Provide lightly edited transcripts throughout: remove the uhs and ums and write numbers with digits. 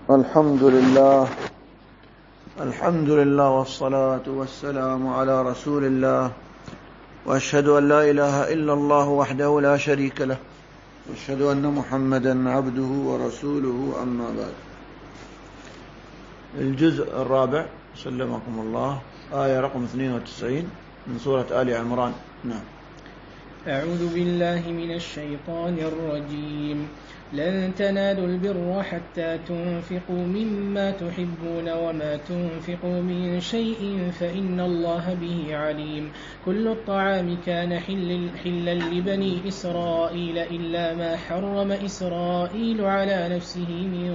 الحمد لله والصلاة والسلام على رسول الله، وأشهد أن لا إله إلا الله وحده لا شريك له، وأشهد أن محمدا عبده ورسوله، أما بعد. الجزء الرابع سلمكم الله، آية رقم 92 من سورة آل عمران. نعم. أعوذ بالله من الشيطان الرجيم. لن تنالوا البر حتى تنفقوا مما تحبون وما تنفقوا من شيء فإن الله به عليم. كل الطعام كان حلا لبني إسرائيل إلا ما حرم إسرائيل على نفسه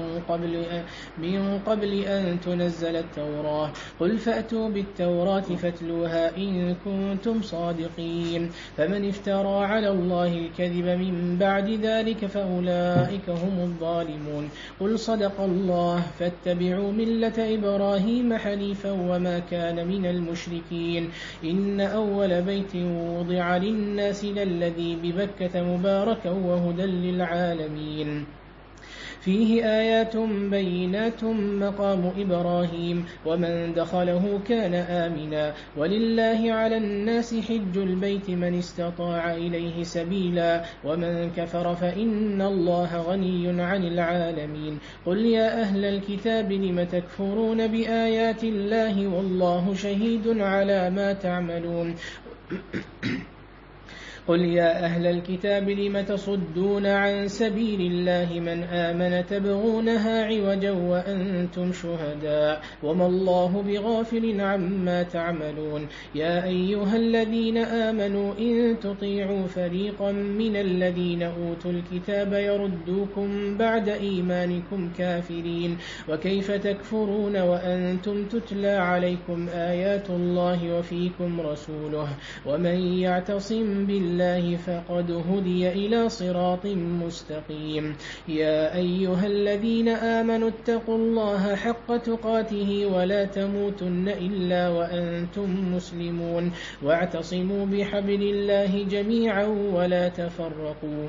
من قبل أن تنزل التوراة. قل فأتوا بالتوراة فاتلوها إن كنتم صادقين. فمن افترى على الله الكذب من بعد ذلك فأولئك هم الظالمون. قل صدق الله فاتبعوا ملة إبراهيم حنيفا وما كان من المشركين. إن أول بيت وضع للناس للذي ببكة مباركا وهدى للعالمين. فيه آيات بينات مقام إبراهيم ومن دخله كان آمنا. ولله على الناس حج البيت من استطاع إليه سبيلا ومن كفر فإن الله غني عن العالمين. قل يا أهل الكتاب لم تكفرون بآيات الله والله شهيد على ما تعملون. قل يا أهل الكتاب لم تصدون عن سبيل الله من آمن تبغونها عوجا وأنتم شهداء وما الله بغافل عما تعملون. يا أيها الذين آمنوا إن تطيعوا فريقا من الذين أوتوا الكتاب يردوكم بعد إيمانكم كافرين. وكيف تكفرون وأنتم تتلى عليكم آيات الله وفيكم رسوله. ومن يعتصم بالله فقد هدي إلى صراط مستقيم. يا أيها الذين آمنوا اتقوا الله حق تقاته ولا تموتن إلا وأنتم مسلمون. واعتصموا بحبل الله جميعا ولا تفرقوا.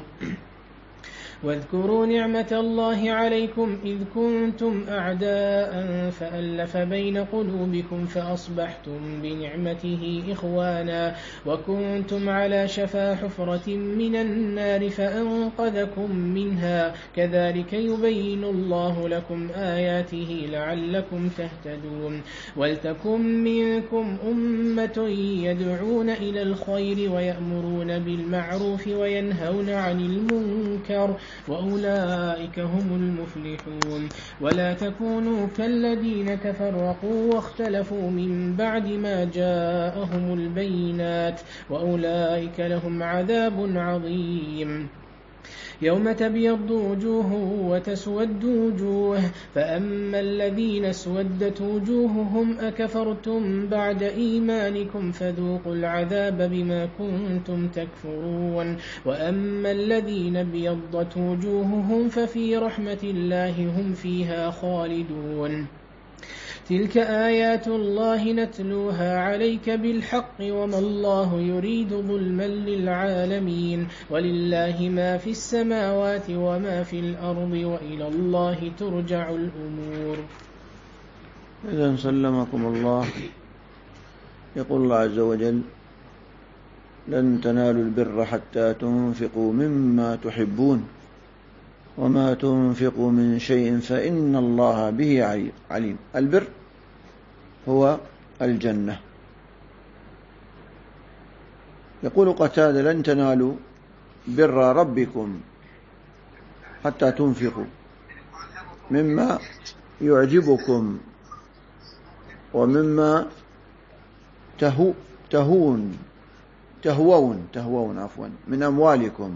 واذكروا نعمة الله عليكم إذ كنتم أعداء فألف بين قلوبكم فأصبحتم بنعمته إخوانا وكنتم على شفا حفرة من النار فأنقذكم منها. كذلك يبين الله لكم آياته لعلكم تهتدون. ولتكن منكم أمة يدعون إلى الخير ويأمرون بالمعروف وينهون عن المنكر وأولئك هم المفلحون. ولا تكونوا كالذين تفرقوا واختلفوا من بعد ما جاءهم البينات وأولئك لهم عذاب عظيم. يوم تبيض وجوه وتسود وجوه فأما الذين اسودت وجوههم أكفرتم بعد إيمانكم فذوقوا العذاب بما كنتم تكفرون. وأما الذين ابيضت وجوههم ففي رحمة الله هم فيها خالدون. تلك آيات الله نتلوها عليك بالحق وما الله يريد ظلما للعالمين. ولله ما في السماوات وما في الأرض وإلى الله ترجع الأمور. إذن سلمكم الله. يقول الله عز وجل: لن تنالوا البر حتى تنفقوا مما تحبون وما تنفقوا من شيء فإن الله به عليم. البر هو الجنة. يقول قتادة: لن تنالوا بر ربكم حتى تنفقوا مما يعجبكم ومما تهون من أموالكم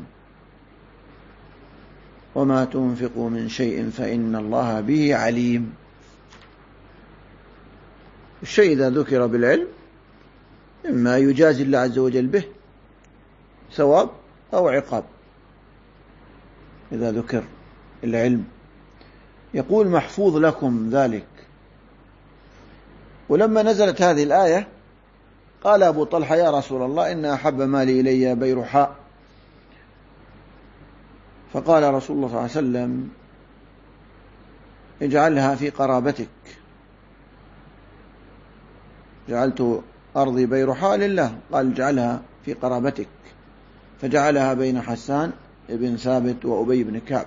وما تنفقوا من شيء فإن الله به عليم. الشيء إذا ذكر بالعلم إما يجازي الله عز وجل به ثواب أو عقاب. إذا ذكر العلم يقول: محفوظ لكم ذلك. ولما نزلت هذه الآية قال أبو طلحة: يا رسول الله إن أحب مالي إلي بيرحاء. فقال رسول الله صلى الله عليه وسلم: اجعلها في قرابتك. جعلت أرضي بيرحاء لله، قال اجعلها في قرابتك، فجعلها بين حسان بن ثابت وأبي بن كعب.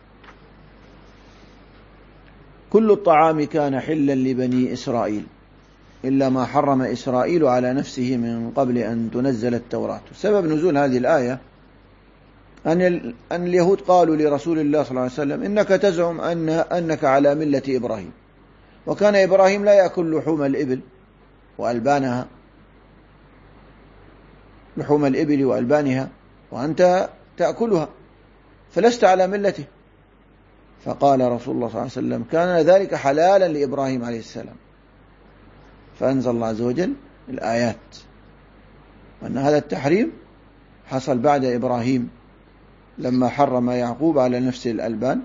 كل الطعام كان حلا لبني إسرائيل إلا ما حرم إسرائيل على نفسه من قبل أن تنزل التوراة. سبب نزول هذه الآية أن اليهود قالوا لرسول الله صلى الله عليه وسلم: إنك تزعم أنك على ملة إبراهيم، وكان إبراهيم لا يأكل لحوم الإبل وألبانها، لحوم الإبل وألبانها، وأنت تأكلها، فلست على ملته. فقال رسول الله صلى الله عليه وسلم: كان ذلك حلالا لإبراهيم عليه السلام. فأنزل الله عز وجل الآيات، وأن هذا التحريم حصل بعد إبراهيم لما حرم يعقوب على نفسه الألبان.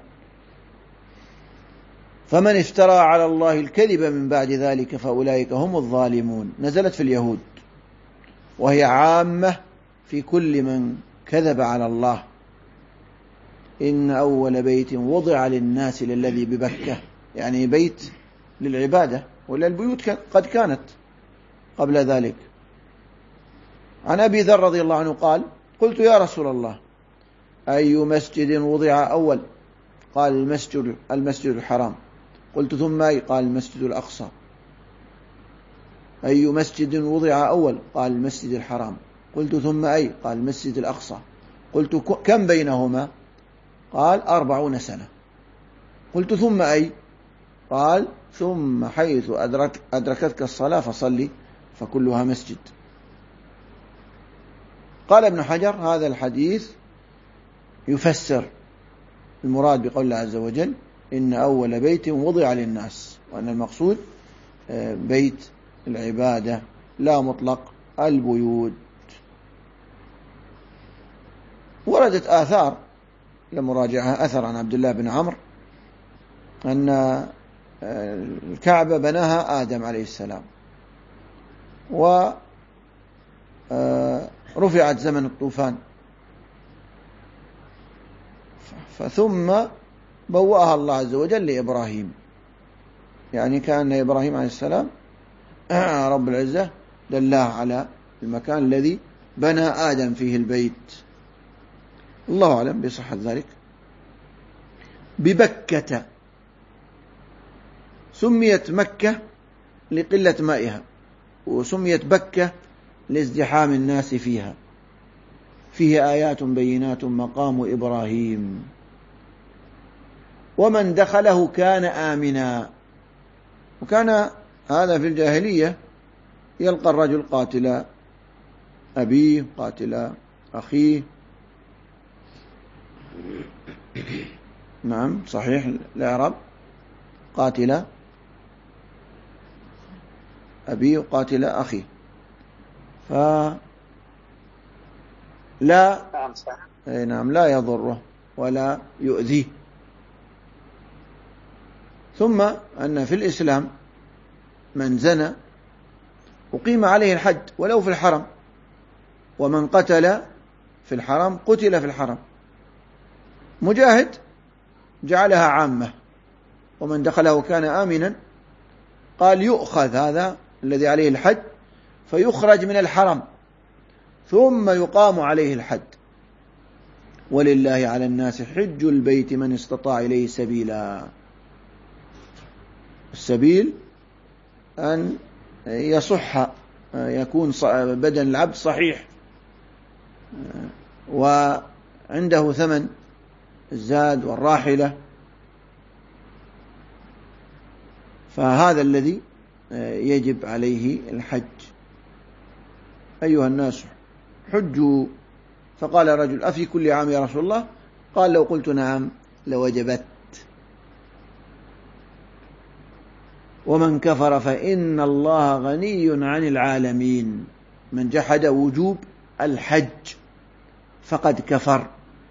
فمن افترى على الله الكذب من بعد ذلك فأولئك هم الظالمون. نزلت في اليهود، وهي عامة في كل من كذب على الله. إن أول بيت وضع للناس للذي ببكة، يعني بيت للعبادة، ولا البيوت قد كانت قبل ذلك. عن أبي ذر رضي الله عنه قال: قلت يا رسول الله أي مسجد وضع أول؟ قال: المسجد الحرام. قلت ثم أي؟ قال: المسجد الأقصى. أي مسجد وضع أول؟ قال: المسجد الحرام. قلت ثم أي؟ قال: المسجد الأقصى. قلت كم بينهما؟ قال: 40 سنة. قلت ثم أي؟ قال: ثم حيث أدركتك الصلاة فصلي فكلها مسجد. قال ابن حجر: هذا الحديث يفسر المراد بقول الله عز وجل: إن أول بيت وضع للناس، وأن المقصود بيت العبادة لا مطلق البيوت. وردت آثار لمراجعة، أثر عن عبد الله بن عمرو أن الكعبة بناها آدم عليه السلام، ورفعت زمن الطوفان، ثم بوأها الله عز وجل لإبراهيم. يعني كأن إبراهيم عليه السلام رب العزة دلاه على المكان الذي بنى آدم فيه البيت. الله أعلم بصحة ذلك. ببكة، سميت مكة لقلة مائها، وسميت بكة لازدحام الناس فيها. فيه آيات بينات مقام إبراهيم، ومن دخله كان آمنا. وكان هذا في الجاهلية، يلقى الرجل قاتل أبيه، قاتل أخيه. نعم صحيح الإعراب: قاتل أبيه وقاتل أخيه. نعم لا يضره ولا يؤذيه. ثم أن في الإسلام من زنى أقيم عليه الحد ولو في الحرم، ومن قتل في الحرم قتل في الحرم. مجاهد جعلها عامة، ومن دخله كان آمنا. قال: يؤخذ هذا الذي عليه الحد فيخرج من الحرم ثم يقام عليه الحد. ولله على الناس حج البيت من استطاع إليه سبيلا. السبيل أن يصح، يكون بدن العبد صحيح، وعنده ثمن الزاد والراحلة. فهذا الذي يجب عليه الحج. أيها الناس حجوا. فقال رجل: أفي كل عام يا رسول الله؟ قال: لو قلت نعم لوجبت. ومن كفر فإن الله غني عن العالمين. من جحد وجوب الحج فقد كفر.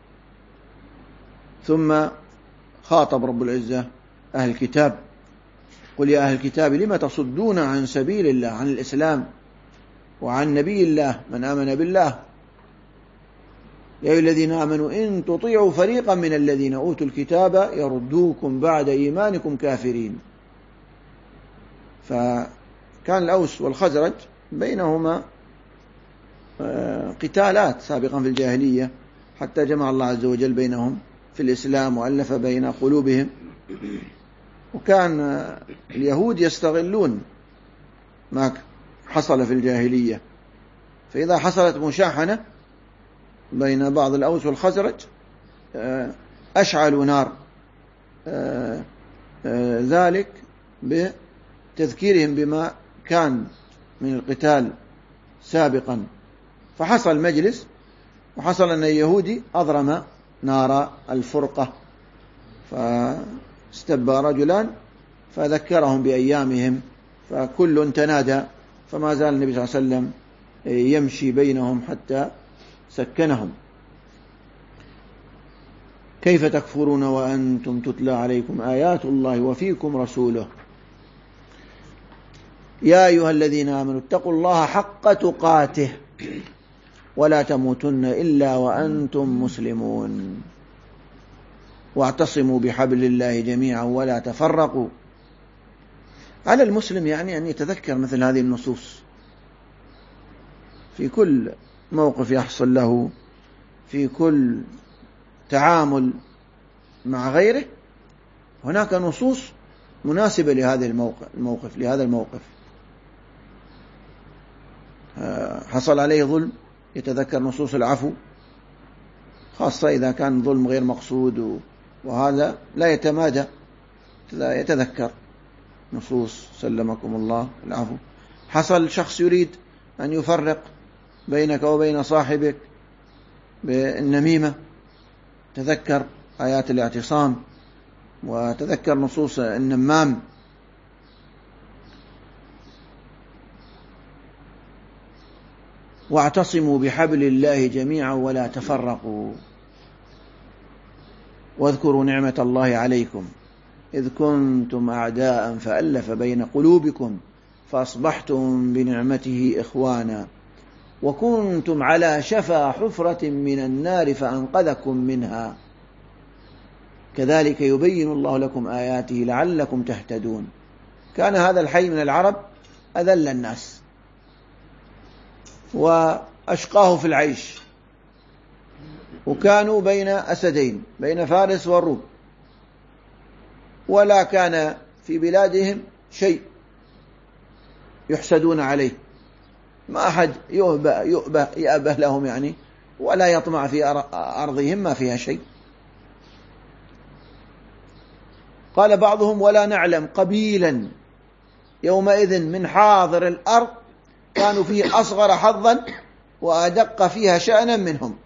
ثم خاطب رب العزة أهل الكتاب: قل يا أهل الكتاب لم تصدون عن سبيل الله، عن الإسلام وعن نبي الله من آمن بالله. يا أيها الذين آمنوا إن تطيعوا فريقا من الذين أوتوا الكتاب يردوكم بعد إيمانكم كافرين. فكان الأوس والخزرج بينهما قتالات سابقا في الجاهلية، حتى جمع الله عز وجل بينهم في الإسلام وألف بين قلوبهم. وكان اليهود يستغلون ما حصل في الجاهلية، فإذا حصلت مشاحنة بين بعض الأوس والخزرج أشعلوا نار ذلك بتذكيرهم بما كان من القتال سابقا. فحصل مجلس، وحصل أن اليهودي أضرم نار الفرقة، فاستبى رجلان فذكرهم بأيامهم، فكل تنادى، فما زال النبي صلى الله عليه وسلم يمشي بينهم حتى سكنهم. كيف تكفرون وأنتم تتلى عليكم آيات الله وفيكم رسوله يا أيها الذين آمنوا اتقوا الله حق تقاته ولا تموتن إلا وأنتم مسلمون واعتصموا بحبل الله جميعا ولا تفرقوا. على المسلم يعني أن يتذكر مثل هذه النصوص في كل موقف يحصل له، في كل تعامل مع غيره. هناك نصوص مناسبة لهذا الموقف. حصل عليه ظلم يتذكر نصوص العفو، خاصة إذا كان ظلم غير مقصود، وهذا لا يتمادى، لا يتذكر نصوص سلمكم الله العفو. حصل شخص يريد أن يفرق بينك وبين صاحبك بالنميمة، تذكر آيات الاعتصام وتذكر نصوص النمام. واعتصموا بحبل الله جميعا ولا تفرقوا واذكروا نعمة الله عليكم إذ كنتم أعداء فألف بين قلوبكم فأصبحتم بنعمته إخوانا وكنتم على شفا حفرة من النار فأنقذكم منها كذلك يبين الله لكم آياته لعلكم تهتدون. كان هذا الحي من العرب أذل الناس وأشقاه في العيش، وكانوا بين أسدين، بين فارس والروم، ولا كان في بلادهم شيء يحسدون عليه، ما أحد يأبه لهم يعني، ولا يطمع في أرضهم ما فيها شيء. قال بعضهم ولا نعلم قبيلا يومئذ من حاضر الأرض كانوا فيه أصغر حظا وأدق فيها شأنا منهم،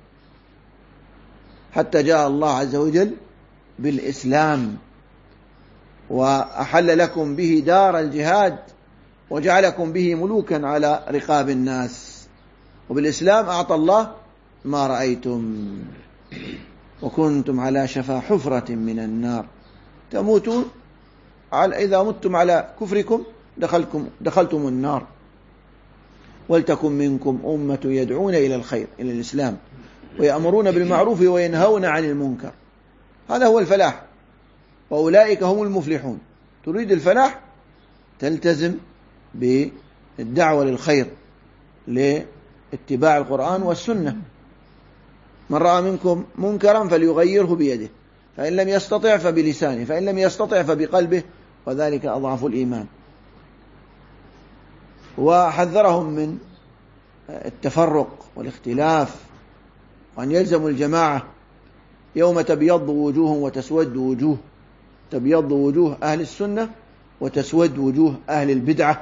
حتى جاء الله عز وجل بالإسلام وأحل لكم به دار الجهاد وجعلكم به ملوكا على رقاب الناس، وبالإسلام أعطى الله ما رأيتم وكنتم على شفا حفرة من النار تموتون إذا متم على كفركم دخلتم النار ولتكن منكم أمة يدعون إلى الخير، إلى الإسلام، ويأمرون بالمعروف وينهون عن المنكر. هذا هو الفلاح، وأولئك هم المفلحون. تريد الفلاح تلتزم بالدعوة للخير، لاتباع القرآن والسنة. من رأى منكم منكرا فليغيره بيده، فإن لم يستطع فبلسانه، فإن لم يستطع فبقلبه، وذلك أضعف الإيمان. وحذرهم من التفرق والاختلاف، وأن يلزموا الجماعة. يوم تبيض وجوه وتسود وجوه، تبيض وجوه أهل السنة وتسود وجوه أهل البدعة.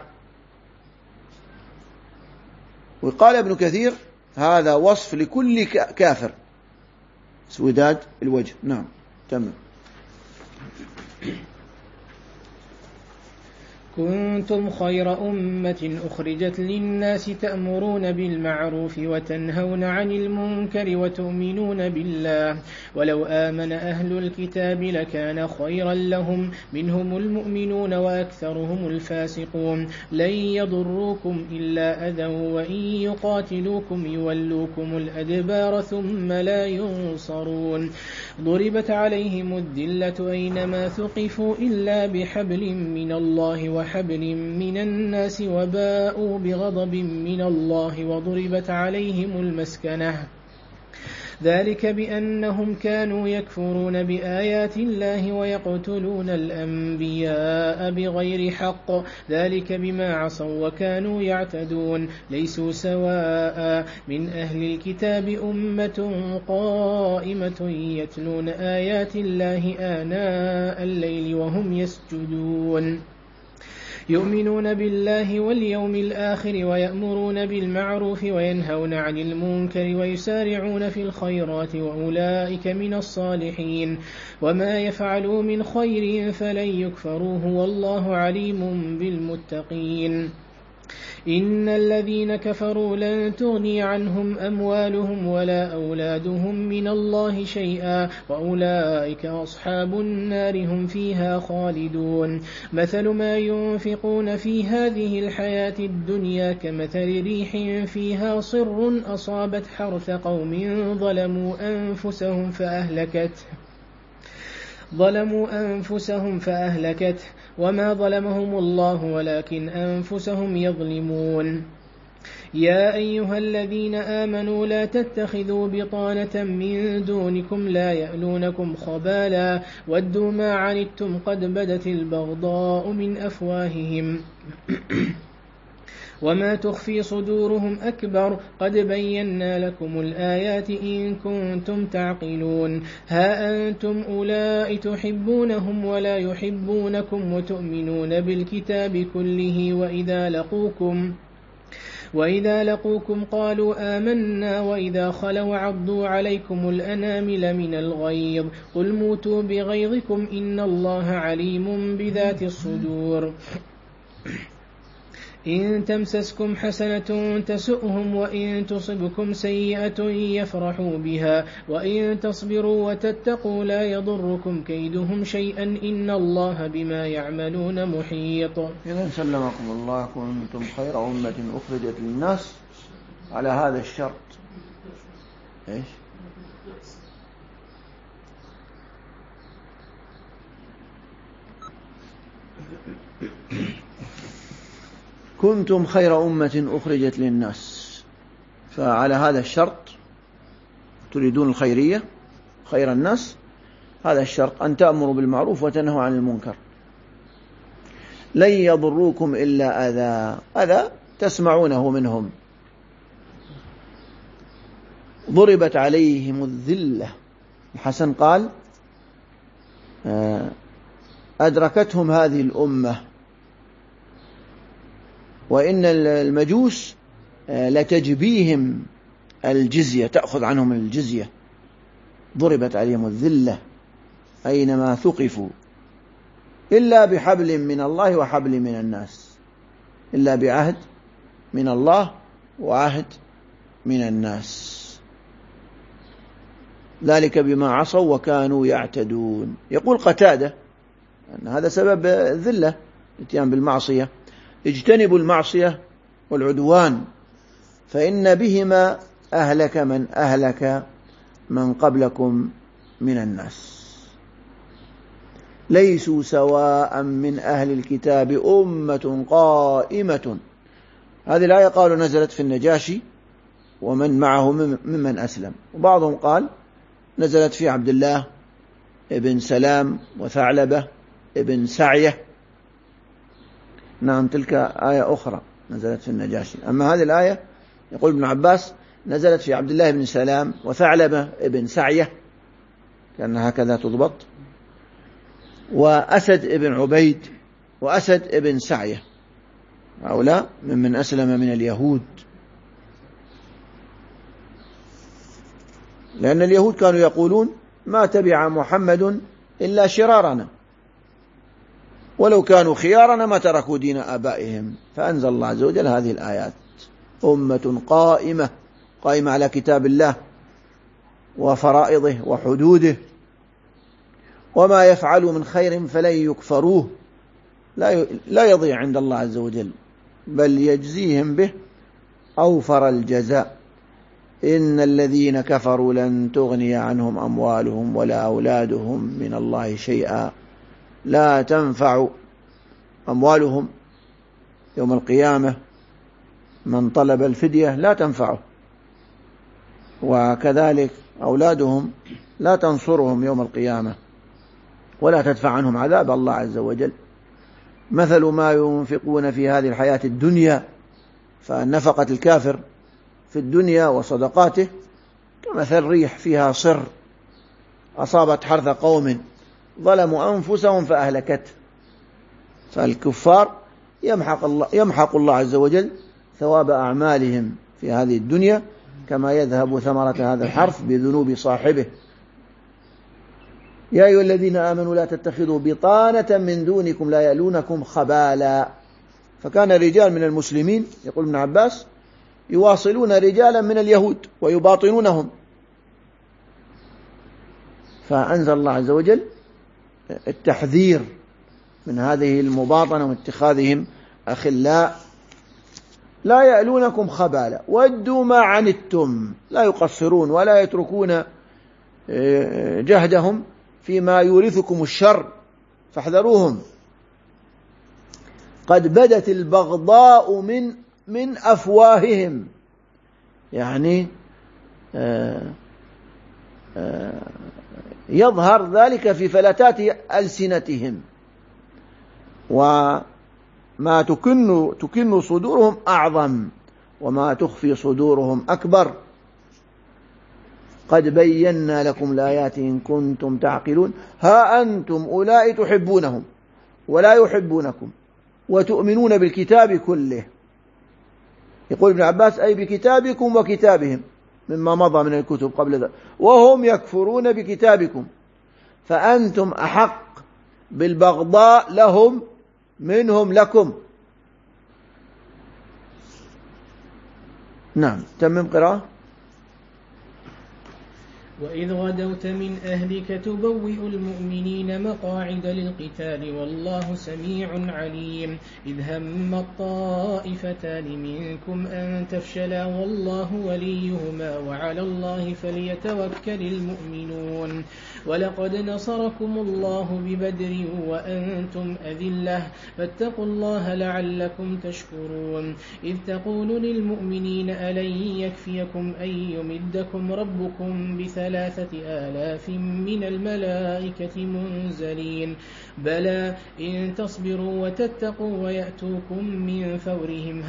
وقال ابن كثير هذا وصف لكل كافر، سوداد الوجه. نعم تمام. كنتم خير أمة أخرجت للناس تأمرون بالمعروف وتنهون عن المنكر وتؤمنون بالله ولو آمن أهل الكتاب لكان خيرا لهم منهم المؤمنون وأكثرهم الفاسقون لن يضروكم إلا أذى وإن يقاتلوكم يولوكم الأدبار ثم لا ينصرون ضربت عليهم الذلة أينما ثقفوا إلا بحبل من الله وحبل من الناس وباءوا بغضب من الله وضربت عليهم المسكنة ذلك بأنهم كانوا يكفرون بآيات الله ويقتلون الأنبياء بغير حق ذلك بما عصوا وكانوا يعتدون ليسوا سواء من أهل الكتاب أمة قائمة يتلون آيات الله آناء الليل وهم يسجدون يؤمنون بالله واليوم الآخر ويأمرون بالمعروف وينهون عن المنكر ويسارعون في الخيرات وأولئك من الصالحين وما يفعلوا من خير فلن يكفروه والله عليم بالمتقين إن الذين كفروا لن تغني عنهم أموالهم ولا أولادهم من الله شيئا وأولئك أصحاب النار هم فيها خالدون مثل ما ينفقون في هذه الحياة الدنيا كمثل ريح فيها صر أصابت حرث قوم ظلموا أنفسهم فأهلكته وما ظلمهم الله ولكن أنفسهم يظلمون يا أيها الذين آمنوا لا تتخذوا بطانة من دونكم لا يألونكم خبالا ودوا ما عنتم قد بدت البغضاء من أفواههم وما تخفي صدورهم أكبر قد بينا لكم الآيات إن كنتم تعقلون ها أنتم أولئك تحبونهم ولا يحبونكم وتؤمنون بالكتاب كله وإذا لقوكم قالوا آمنا وإذا خلوا عضوا عليكم الأنامل من الغيظ قل موتوا بغيظكم إن الله عليم بذات الصدور إن تمسسكم حسنة تسؤهم وإن تصبكم سيئة يفرحوا بها وإن تصبروا وتتقوا لا يضركم كيدهم شيئا إن الله بما يعملون محيط. إذن سلمكم الله كنتم خير أمة أخرجت للناس على هذا الشرط. إيش؟ كنتم خير أمة أخرجت للناس، فعلى هذا الشرط تريدون الخيرية خير الناس، هذا الشرط أن تأمروا بالمعروف وتنهوا عن المنكر. لن يضروكم إلا أذى تسمعونه منهم. ضربت عليهم الذلة. الحسن قال أدركتهم هذه الأمة وإن المجوس لتجبيهم الجزية، تأخذ عنهم الجزية. ضربت عليهم الذلة أينما ثقفوا إلا بحبل من الله وحبل من الناس، إلا بعهد من الله وعهد من الناس، ذلك بما عصوا وكانوا يعتدون. يقول قتادة أن هذا سبب الذلة، الاتيان بالمعصية. اجتنبوا المعصية والعدوان فإن بهما أهلك من أهلك من قبلكم من الناس. ليسوا سواء من أهل الكتاب أمة قائمة. هذه الآية قالوا نزلت في النجاشي ومن معه ممن أسلم، وبعضهم قال نزلت في عبد الله ابن سلام وثعلبة ابن سعية. نعم، تلك آية أخرى نزلت في النجاشي. أما هذه الآية يقول ابن عباس نزلت في عبد الله بن سلام وثعلبة ابن سعية، كأن هكذا تضبط، وأسد ابن عبيد وأسد ابن سعية، هؤلاء ممن أسلم من اليهود، لأن اليهود كانوا يقولون ما تبع محمد إلا شرارنا، ولو كانوا خيارنا ما تركوا دين آبائهم. فأنزل الله عز وجل هذه الآيات: أمة قائمة على كتاب الله وفرائضه وحدوده، وما يفعلوا من خير فلن يكفروه، لا يضيع عند الله عز وجل، بل يجزيهم به أوفر الجزاء. إن الذين كفروا لن تغني عنهم أموالهم ولا أولادهم من الله شيئا. لا تنفع أموالهم يوم القيامة، من طلب الفدية لا تنفعه، وكذلك أولادهم لا تنصرهم يوم القيامة ولا تدفع عنهم عذاب الله عز وجل. مثل ما ينفقون في هذه الحياة الدنيا، فنفقة الكافر في الدنيا وصدقاته كمثل ريح فيها صر أصابت حرث قوم ظلموا أنفسهم فأهلكته. فالكفار يمحق الله عز وجل ثواب أعمالهم في هذه الدنيا، كما يذهب ثمرة هذا الحرث بذنوب صاحبه. يا أيها الذين آمنوا لا تتخذوا بطانة من دونكم لا يألونكم خبالا. فكان رجال من المسلمين، يقول ابن عباس، يواصلون رجالا من اليهود ويباطنونهم، فأنزل الله عز وجل التحذير من هذه المباطنة واتخاذهم أخلاء. لا يألونكم خبالا ودوا ما عنتم، لا يقصرون ولا يتركون جهدهم فيما يورثكم الشر، فاحذروهم. قد بدت البغضاء من أفواههم، يعني يظهر ذلك في فلتات ألسنتهم، وما تكن صدورهم أعظم وما تخفي صدورهم أكبر. قد بينا لكم الآيات إن كنتم تعقلون. ها أنتم أولئك تحبونهم ولا يحبونكم وتؤمنون بالكتاب كله. يقول ابن عباس: أي بكتابكم وكتابهم مما مضى من الكتب قبل ذلك، وهم يكفرون بكتابكم، فأنتم أحق بالبغضاء لهم منهم لكم. نعم، تمم قراءة. وإذ غدوت من أهلك تبوئ المؤمنين مقاعد للقتال والله سميع عليم. إذ هم الطائفتان منكم أن تفشلا والله وليهما وعلى الله فليتوكل المؤمنون. ولقد نصركم الله ببدر وأنتم أذلة فاتقوا الله لعلكم تشكرون. إذ تقول للمؤمنين ألن يكفيكم أن يمدكم ربكم ب3,000 من الملائكة منزلين؟ بلى إن تصبروا وتتقوا ويأتوكم من فورهم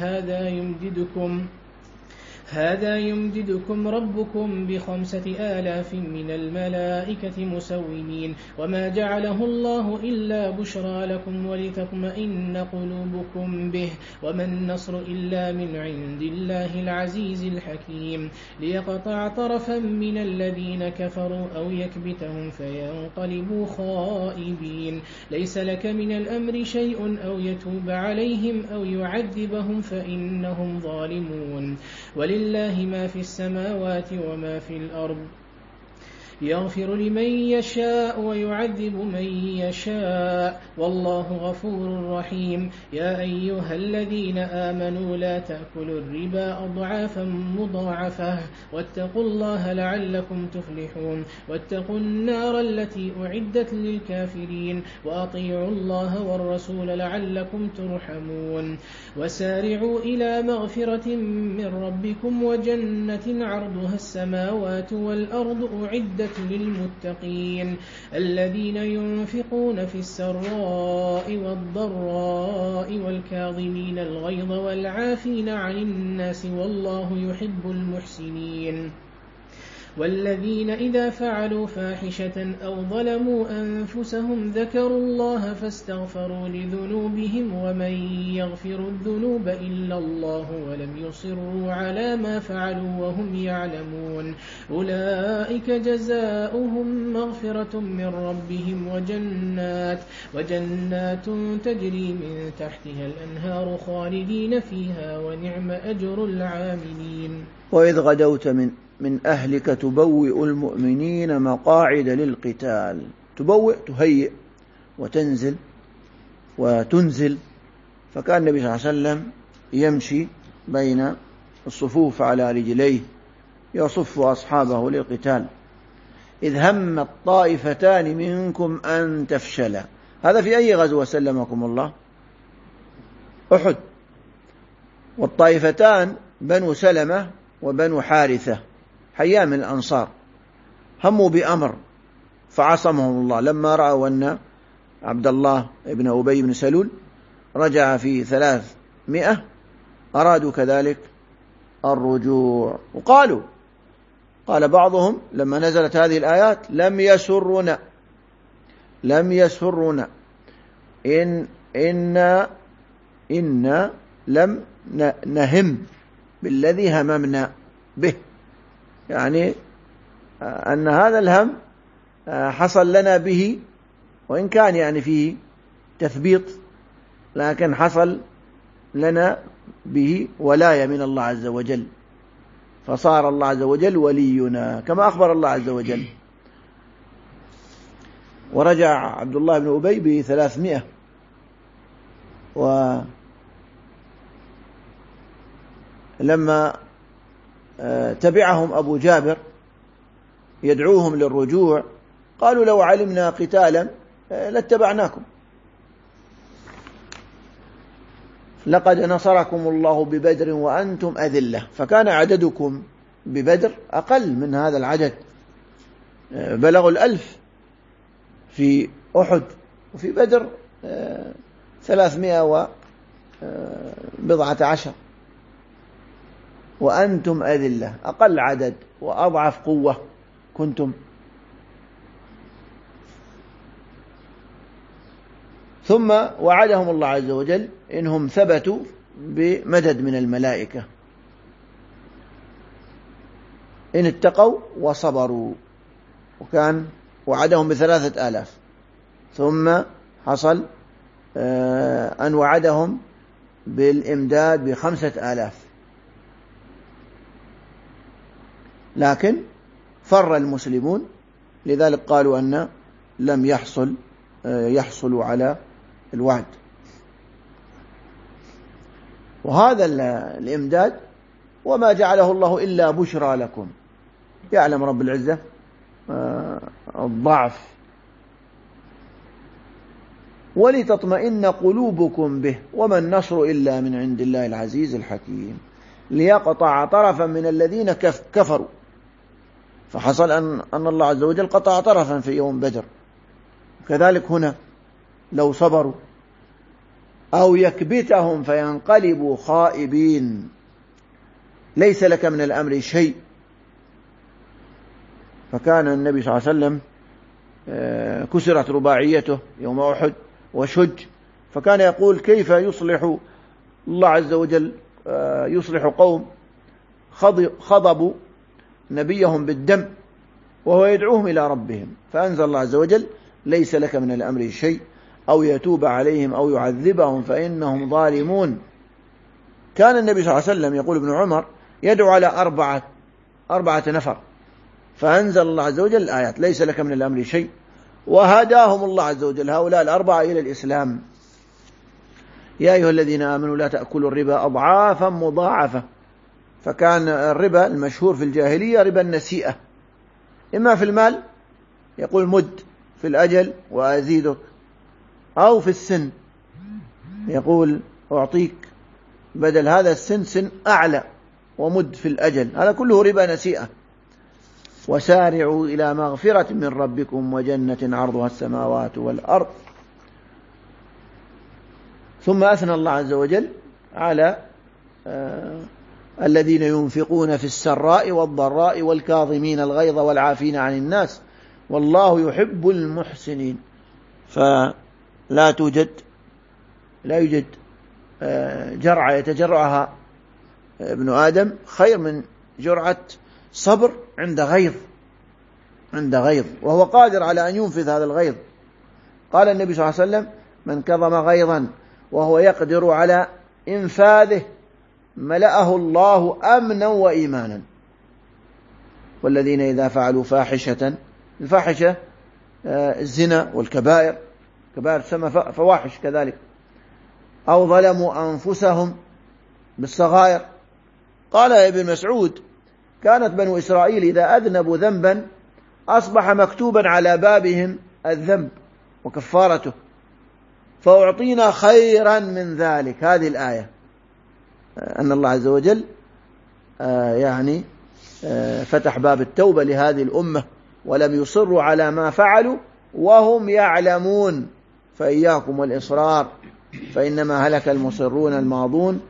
هذا يمددكم ربكم ب5,000 من الملائكة مسومين. وما جعله الله إلا بشرى لكم ولتطمئن قلوبكم به وما النصر إلا من عند الله العزيز الحكيم. ليقطع طرفا من الذين كفروا أو يكبتهم فينقلبوا خائبين. ليس لك من الأمر شيء أو يتوب عليهم أو يعذبهم فإنهم ظالمون. ولله ما في السماوات وما في الأرض يغفر لمن يشاء ويعذب من يشاء والله غفور رحيم. يا أيها الذين آمنوا لا تأكلوا الربا أضعافا مضاعفة واتقوا الله لعلكم تفلحون. واتقوا النار التي أعدت للكافرين وأطيعوا الله والرسول لعلكم ترحمون. وسارعوا إلى مغفرة من ربكم وجنة عرضها السماوات والأرض أعدت للمتقين الذين ينفقون في السراء والضراء والكاظمين الغيظ والعافين عن الناس والله يحب المحسنين. والذين إذا فعلوا فاحشة أو ظلموا أنفسهم ذكروا الله فاستغفروا لذنوبهم ومن يغفر الذنوب إلا الله ولم يصروا على ما فعلوا وهم يعلمون أولئك جزاؤهم مغفرة من ربهم وجنات تجري من تحتها الأنهار خالدين فيها ونعم أجر العاملين. وإذ غدوت من أهلك تبوئ المؤمنين مقاعد للقتال. تبوئ تهيئ وتنزل وتنزل. فكان النبي صلى الله عليه وسلم يمشي بين الصفوف على رجليه يصف أصحابه للقتال. إذ هم الطائفتان منكم أن تفشلا. هذا في أي غزوة سلمكم الله؟ أحد. والطائفتان بنو سلمة وبنو حارثة حيان من الأنصار هموا بأمر فعصمهم الله لما رأوا أن عبد الله بن أبي بن سلول رجع في 300 أرادوا كذلك الرجوع. قال بعضهم لما نزلت هذه الآيات لم يسرنا إن لم نهم بالذي هممنا به، يعني أن هذا الهم حصل لنا به وإن كان يعني فيه تثبيط، لكن حصل لنا به ولاية من الله عز وجل، فصار الله عز وجل ولينا كما أخبر الله عز وجل. ورجع عبد الله بن أبي ب300 ولما تبعهم أبو جابر يدعوهم للرجوع قالوا لو علمنا قتالا لاتبعناكم، لقد نصركم الله ببدر وأنتم أذلة. فكان عددكم ببدر أقل من هذا العدد، بلغوا 1000 في أحد، وفي بدر 310 وأنتم أذلة، أقل عدد وأضعف قوة كنتم. ثم وعدهم الله عز وجل إنهم ثبتوا بمدد من الملائكة إن اتقوا وصبروا، وكان وعدهم ب3000. ثم حصل أن وعدهم بالإمداد ب5000، لكن فر المسلمون، لذلك قالوا أن لم يحصلوا على الوعد. وهذا الإمداد وما جعله الله إلا بشرى لكم، يعلم رب العزة الضعف، ولتطمئن قلوبكم به وما النصر إلا من عند الله العزيز الحكيم، ليقطع طرفا من الذين كفروا. فحصل أن الله عز وجل قطع طرفا في يوم بدر، كذلك هنا لو صبروا أو يكبتهم فينقلبوا خائبين ليس لك من الأمر شيء. فكان النبي صلى الله عليه وسلم كسرت رباعيته يوم أحد وشج، فكان يقول كيف يصلح الله عز وجل يصلح قوم خضبوا نبيهم بالدم وهو يدعوهم إلى ربهم، فأنزل الله عز وجل ليس لك من الأمر شيء أو يتوب عليهم أو يعذبهم فإنهم ظالمون. كان النبي صلى الله عليه وسلم يقول ابن عمر يدعو على أربعة نفر، فأنزل الله عز وجل الآيات ليس لك من الأمر شيء، وهداهم الله عز وجل هؤلاء الأربعة إلى الإسلام. يا أيها الذين آمنوا لا تأكلوا الربا أضعافا مضاعفة. فكان الربا المشهور في الجاهلية ربا النسيئة، إما في المال يقول مد في الأجل وأزيدك، أو في السن يقول أعطيك بدل هذا السن سن أعلى ومد في الأجل، هذا كله ربا نسيئة. وسارعوا إلى مغفرة من ربكم وجنة عرضها السماوات والأرض. ثم أثنى الله عز وجل على الذين ينفقون في السراء والضراء والكاظمين الغيظ والعافين عن الناس والله يحب المحسنين. فلا يوجد جرعة يتجرعها ابن آدم خير من جرعة صبر عند غيظ وهو قادر على أن ينفذ هذا الغيظ. قال النبي صلى الله عليه وسلم: من كظم غيظا وهو يقدر على إنفاذه ملأه الله أمنا وإيمانا. والذين إذا فعلوا فاحشة، الفاحشة الزنا والكبائر، كبائر تسمى فواحش كذلك، أو ظلموا أنفسهم بالصغائر. قال ابن مسعود: كانت بنو إسرائيل إذا أذنبوا ذنبا أصبح مكتوبا على بابهم الذنب وكفارته، فأعطينا خيرا من ذلك. هذه الآية أن الله عز وجل فتح باب التوبة لهذه الأمة ولم يصروا على ما فعلوا وهم يعلمون. فإياكم والإصرار فإنما هلك المصرون الماضون.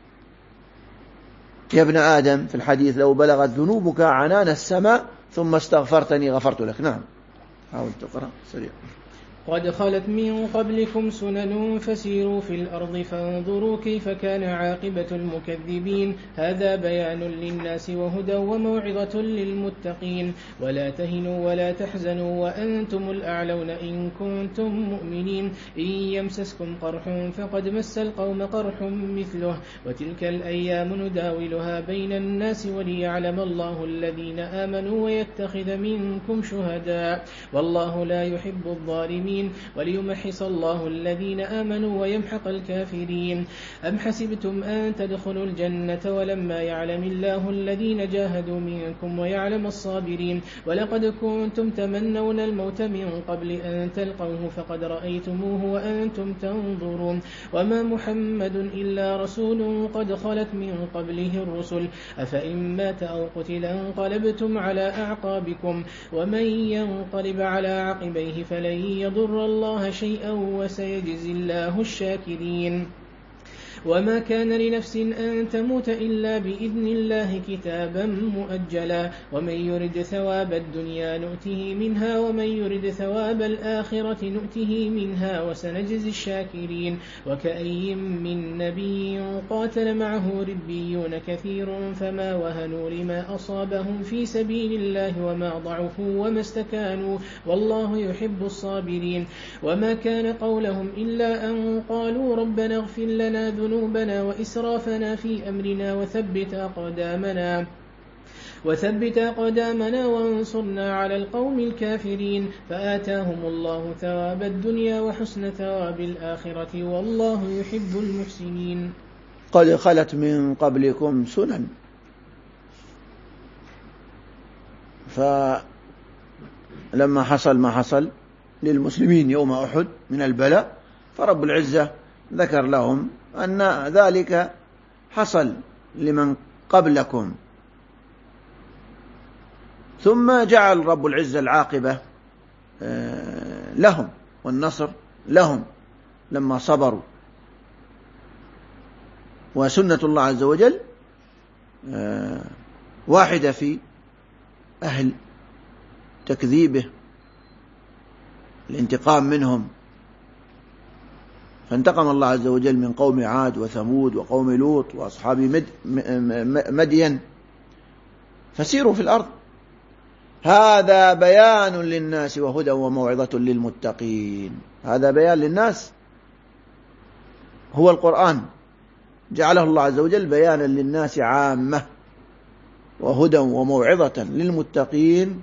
يا ابن آدم في الحديث: لو بلغت ذنوبك عنان السماء ثم استغفرتني غفرت لك. نعم، حاول تقرأ سريع. قد خلت من قبلكم سنن فسيروا في الأرض فانظروا كيف كان عاقبة المكذبين. هذا بيان للناس وهدى وموعظة للمتقين. ولا تهنوا ولا تحزنوا وأنتم الأعلون إن كنتم مؤمنين. إن يمسسكم قرح فقد مس القوم قرح مثله وتلك الأيام نداولها بين الناس وليعلم الله الذين آمنوا ويتخذ منكم شهداء والله لا يحب الظالمين وليمحص الله الذين آمنوا ويمحق الكافرين. أم حسبتم أن تدخلوا الجنة ولما يعلم الله الذين جاهدوا منكم ويعلم الصابرين. ولقد كنتم تمنون الموت من قبل أن تلقوه فقد رأيتموه وأنتم تنظرون. وما محمد إلا رسول قد خلت من قبله الرسل أفإن مات أو قتل انقلبتم على أعقابكم ومن ينقلب على عقبيه فلن يضر الله شيئا وسيجزي الله الشاكرين. وما كان لنفس أن تموت إلا بإذن الله كتابا مؤجلا. ومن يرد ثواب الدنيا نؤته منها ومن يرد ثواب الآخرة نؤته منها وسنجزي الشاكرين. وكأي من نبي قاتل معه ربيون كثير فما وهنوا لما أصابهم في سبيل الله وما ضعفوا وما استكانوا والله يحب الصابرين. وما كان قولهم إلا أن قالوا ربنا اغفر لنا ذنوبنا وإسرافنا في أمرنا وثبت أقدامنا وانصرنا على القوم الكافرين. فآتاهم الله ثواب الدنيا وحسن ثواب الآخرة والله يحب المحسنين. قد خلت من قبلكم سنن. فلما حصل ما حصل للمسلمين يوم أحد من البلاء فرب العزة ذكر لهم أن ذلك حصل لمن قبلكم، ثم جعل رب العزة العاقبة لهم والنصر لهم لما صبروا. وسنة الله عز وجل واحدة في أهل تكذيبه، الانتقام منهم. فانتقم الله عز وجل من قوم عاد وثمود وقوم لوط وأصحاب مدين. فسيروا في الأرض. هذا بيان للناس وهدى وموعظة للمتقين. هذا بيان للناس هو القرآن، جعله الله عز وجل بيانا للناس عامة، وهدى وموعظة للمتقين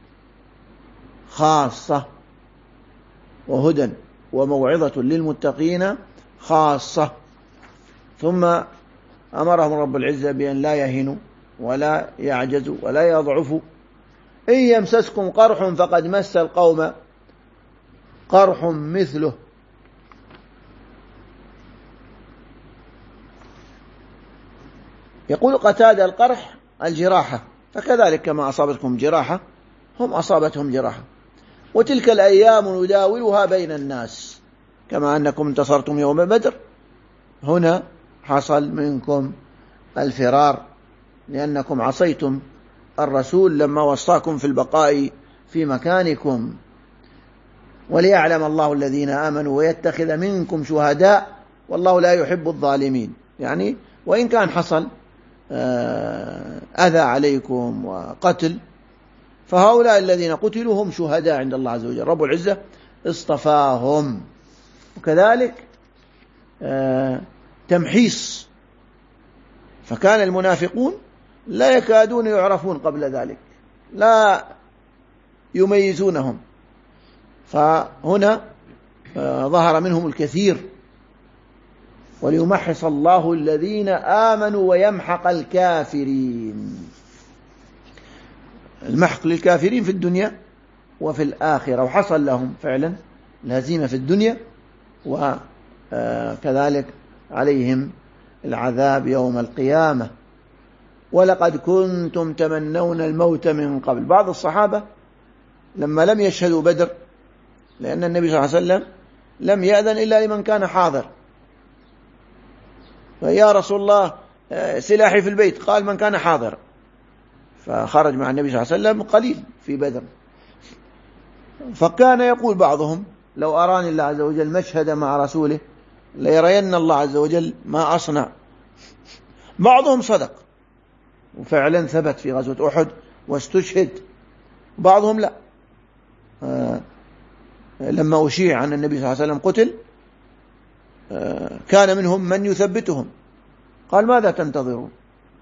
خاصة. وهدى وموعظة للمتقين خاصة. ثم أمرهم رب العزة بأن لا يهنوا ولا يعجزوا ولا يضعفوا. إن يمسسكم قرح فقد مس القوم قرح مثله. يقول قتادة: القرح الجراحة، فكذلك كما أصابتكم جراحة هم أصابتهم جراحة. وتلك الأيام نداولها بين الناس، كما أنكم انتصرتم يوم بدر، هنا حصل منكم الفرار لأنكم عصيتم الرسول لما وصاكم في البقاء في مكانكم، وليعلم الله الذين آمنوا ويتخذ منكم شهداء والله لا يحب الظالمين. يعني وإن كان حصل أذى عليكم وقتل، فهؤلاء الذين قتلوا هم شهداء عند الله عز وجل، رب العزة اصطفاهم. وكذلك تمحيص، فكان المنافقون لا يكادون يعرفون قبل ذلك، لا يميزونهم، فهنا ظهر منهم الكثير. وليمحص الله الذين آمنوا ويمحق الكافرين. المحق للكافرين في الدنيا وفي الآخرة، وحصل لهم فعلا الهزيمة في الدنيا، وكذلك عليهم العذاب يوم القيامة. ولقد كنتم تمنون الموت من قبل. بعض الصحابة لما لم يشهدوا بدر، لأن النبي صلى الله عليه وسلم لم يأذن إلا لمن كان حاضر، فيا رسول الله سلاحي في البيت، قال من كان حاضر، فخرج مع النبي صلى الله عليه وسلم قليل في بدر. فكان يقول بعضهم لو أراني الله عز وجل مشهد مع رسوله ليرين الله عز وجل ما أصنع. بعضهم صدق وفعلا ثبت في غزوة أحد واستشهد، بعضهم لا. لما أشيع عن النبي صلى الله عليه وسلم قتل، كان منهم من يثبتهم، قال ماذا تنتظرون؟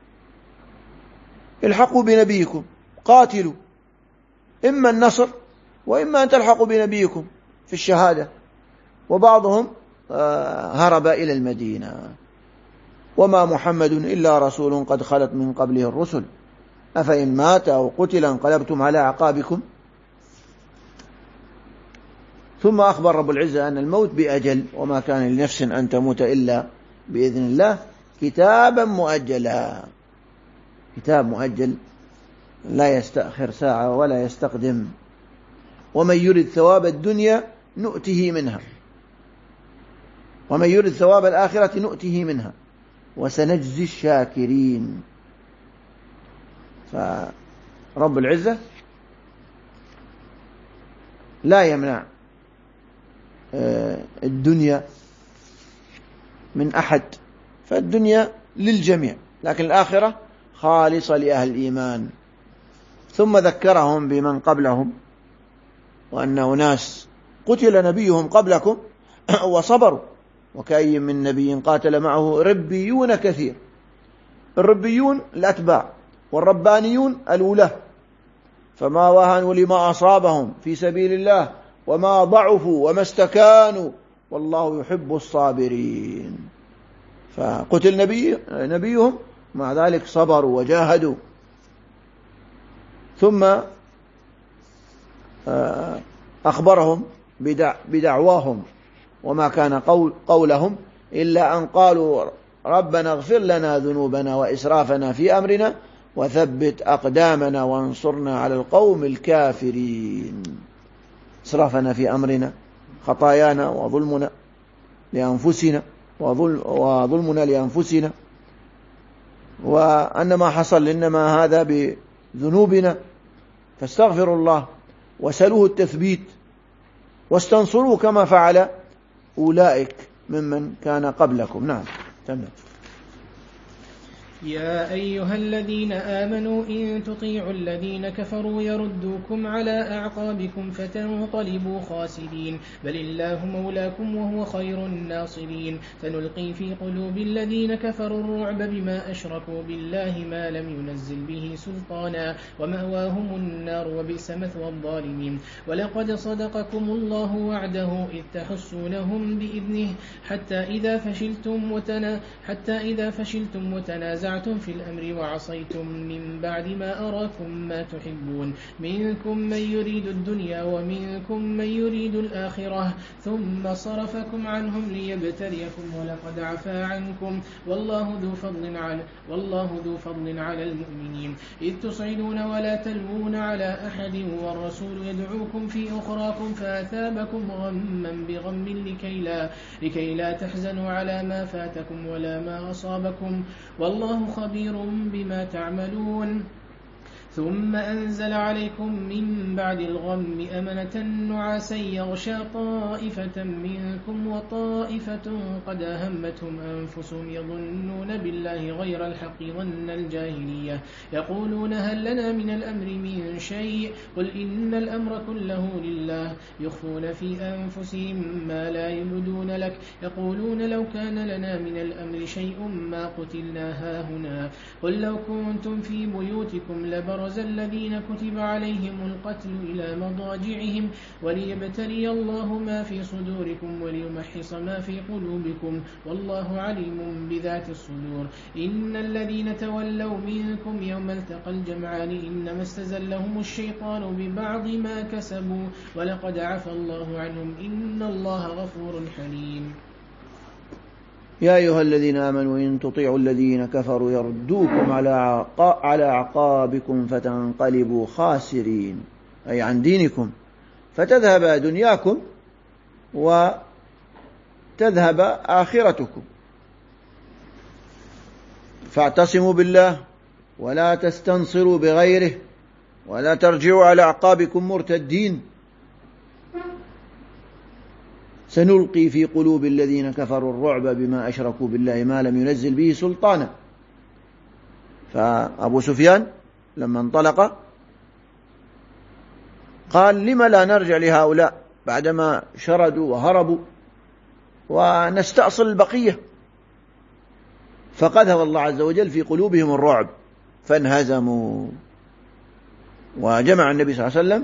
الحقوا بنبيكم، قاتلوا، إما النصر وإما أن تلحقوا بنبيكم في الشهادة. وبعضهم هرب إلى المدينة. وما محمد إلا رسول قد خلت من قبله الرسل أفإن مات أو قتل انقلبتم على أعقابكم. ثم أخبر رب العزة أن الموت بأجل، وما كان لنفس أن تموت إلا بإذن الله، كتابا مؤجلا، كتاب مؤجل لا يستأخر ساعة ولا يستقدم. ومن يرد ثواب الدنيا نؤته منها، ومن يرد ثواب الآخرة نؤته منها وسنجزي الشاكرين. فرب العزة لا يمنع الدنيا من أحد، فالدنيا للجميع، لكن الآخرة خالصة لأهل الإيمان. ثم ذكرهم بمن قبلهم، وأن أناس قتل نبيهم قبلكم وصبروا، وكأي من نبي قاتل معه ربيون كثير. الربيون الأتباع، والربانيون الولاة، فما وهنوا لما أصابهم في سبيل الله وما ضعفوا وما استكانوا والله يحب الصابرين. فقتل نبيهم مع ذلك صبروا وجاهدوا. ثم أخبرهم بدعواهم، وما كان قولهم إلا أن قالوا ربنا اغفر لنا ذنوبنا وإسرافنا في أمرنا وثبت أقدامنا وانصرنا على القوم الكافرين. إسرافنا في أمرنا، خطايانا وظلمنا لأنفسنا وظلمنا لأنفسنا، وأن ما حصل إنما هذا بذنوبنا، فاستغفروا الله وسألوه التثبيت واستنصروا كما فعل أولئك ممن كان قبلكم. نعم تمام. يا أيها الذين آمنوا إن تطيعوا الذين كفروا يردوكم على أعقابكم فتنقلبوا خاسرين، بل الله مولاكم وهو خير الناصرين. سنلقي في قلوب الذين كفروا الرعب بما أشركوا بالله ما لم ينزل به سلطانا ومأواهم النار وبئس مثوى الظالمين. ولقد صدقكم الله وعده إذ تحسونهم بإذنه حتى إذا فشلتم وتنازعتم في الأمر وعصيتم من بعد ما أراكم ما تحبون، منكم من يريد الدنيا ومنكم من يريد الآخرة ثم صرفكم عنهم ليبتليكم ولقد عفا عنكم والله ذو فضل على المؤمنين. إذ تصعدون ولا تلوون على أحد والرسول يدعوكم في أخراكم فأثابكم غما بغم لكي لا تحزنوا على ما فاتكم ولا ما أصابكم والله والله خبير بما تعملون. ثم أنزل عليكم من بعد الغم أمنة نعاسا يغشى طائفة منكم وطائفة قد أهمتهم أنفسهم يظنون بالله غير الحق ظن الجاهلية يقولون هل لنا من الأمر من شيء قل إن الأمر كله لله يخفون في أنفسهم ما لا يبدون لك يقولون لو كان لنا من الأمر شيء ما قتلنا هاهنا قل لو كنتم في بيوتكم لبرز الذين كتب عليهم القتل إلى مضاجعهم وليبتلي الله ما في صدوركم وليمحص ما في قلوبكم والله عليم بذات الصدور. إن الذين تولوا منكم يوم التقى الجمعان إنما استزلهم الشيطان ببعض ما كسبوا ولقد عفى الله عنهم إن الله غفور حليم. يا أيها الذين آمنوا إن تطيعوا الذين كفروا يردوكم على أعقابكم فتنقلبوا خاسرين أي عن دينكم فتذهب دنياكم وتذهب آخرتكم. فاعتصموا بالله ولا تستنصروا بغيره ولا ترجعوا على أعقابكم مرتدين سنلقي في قلوب الذين كفروا الرعب بما أشركوا بالله ما لم ينزل به سلطانا. فأبو سفيان لما انطلق قال لم لا نرجع لهؤلاء بعدما شردوا وهربوا ونستأصل البقية. فقذف الله عز وجل في قلوبهم الرعب فانهزموا. وجمع النبي صلى الله عليه وسلم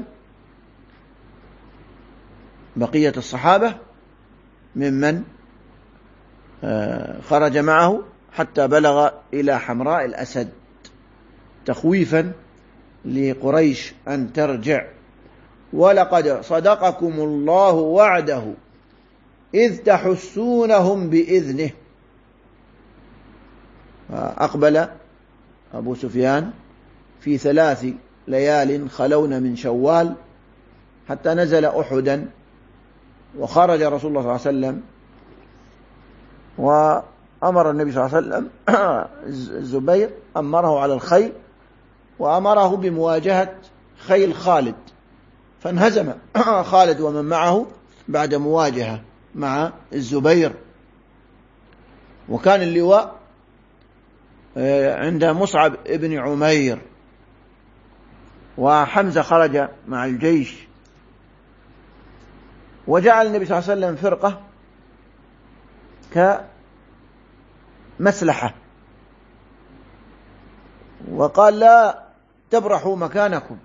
بقية الصحابة ممن خرج معه حتى بلغ إلى حمراء الأسد تخويفا لقريش أن ترجع. ولقد صدقكم الله وعده إذ تحسونهم بإذنه. أقبل أبو سفيان في 3 ليال خلون من شوال حتى نزل أحدا وخرج رسول الله صلى الله عليه وسلم وأمر النبي صلى الله عليه وسلم الزبير أمره على الخيل وأمره بمواجهة خيل خالد فانهزم خالد ومن معه بعد مواجهة مع الزبير. وكان اللواء عند مصعب ابن عمير وحمزة خرج مع الجيش. وجعل النبي صلى الله عليه وسلم فرقة كمسلحة وقال لا تبرحوا مكانكم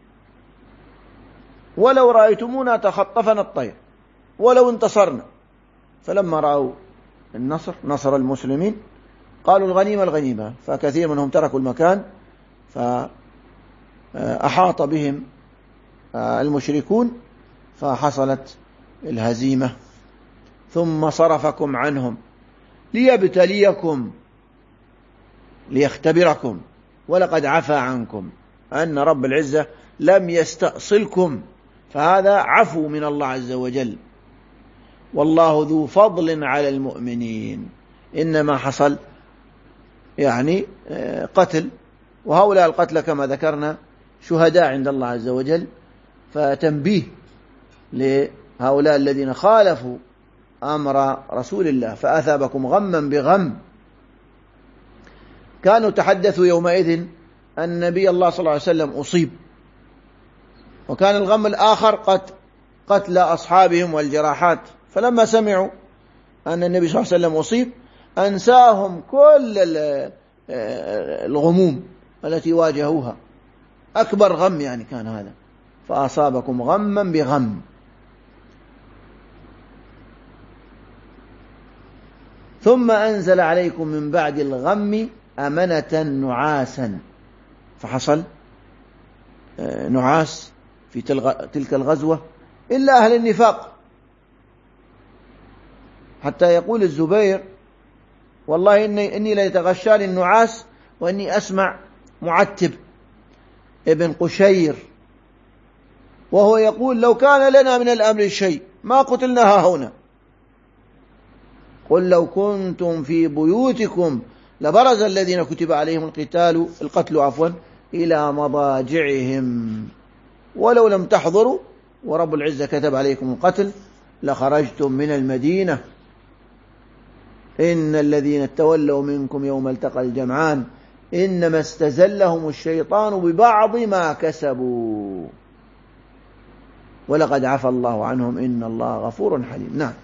ولو رأيتمونا تخطفنا الطير ولو انتصرنا. فلما رأوا النصر نصر المسلمين قالوا الغنيمة الغنيمة فكثير منهم تركوا المكان فأحاط بهم المشركون فحصلت الهزيمة. ثم صرفكم عنهم ليبتليكم ليختبركم ولقد عفى عنكم أن رب العزة لم يستأصلكم فهذا عفو من الله عز وجل والله ذو فضل على المؤمنين. إنما حصل يعني قتل وهؤلاء القتلى كما ذكرنا شهداء عند الله عز وجل. فتنبيه لهؤلاء الذين خالفوا أمر رسول الله فأثابكم غما بغم. كانوا تحدثوا يومئذ أن نبي الله صلى الله عليه وسلم أصيب وكان الغم الآخر قتل أصحابهم والجراحات. فلما سمعوا أن النبي صلى الله عليه وسلم أصيب أنساهم كل الغموم التي واجهوها أكبر غم يعني كان هذا فأصابكم غما بغم. ثم أنزل عليكم من بعد الغم أمنة نعاسا. فحصل نعاس في تلك الغزوة إلا أهل النفاق حتى يقول الزبير والله إني ليتغشاني النعاس وإني أسمع معتب ابن قشير وهو يقول لو كان لنا من الأمر شيء ما قتلنا هنا قل لو كنتم في بيوتكم لبرز الذين كتب عليهم القتل إلى مضاجعهم ولو لم تحضروا ورب العزة كتب عليكم القتل لخرجتم من المدينة إن الذين تولوا منكم يوم التقى الجمعان إنما استزلهم الشيطان ببعض ما كسبوا ولقد عفى الله عنهم إن الله غفور حليم. نعم.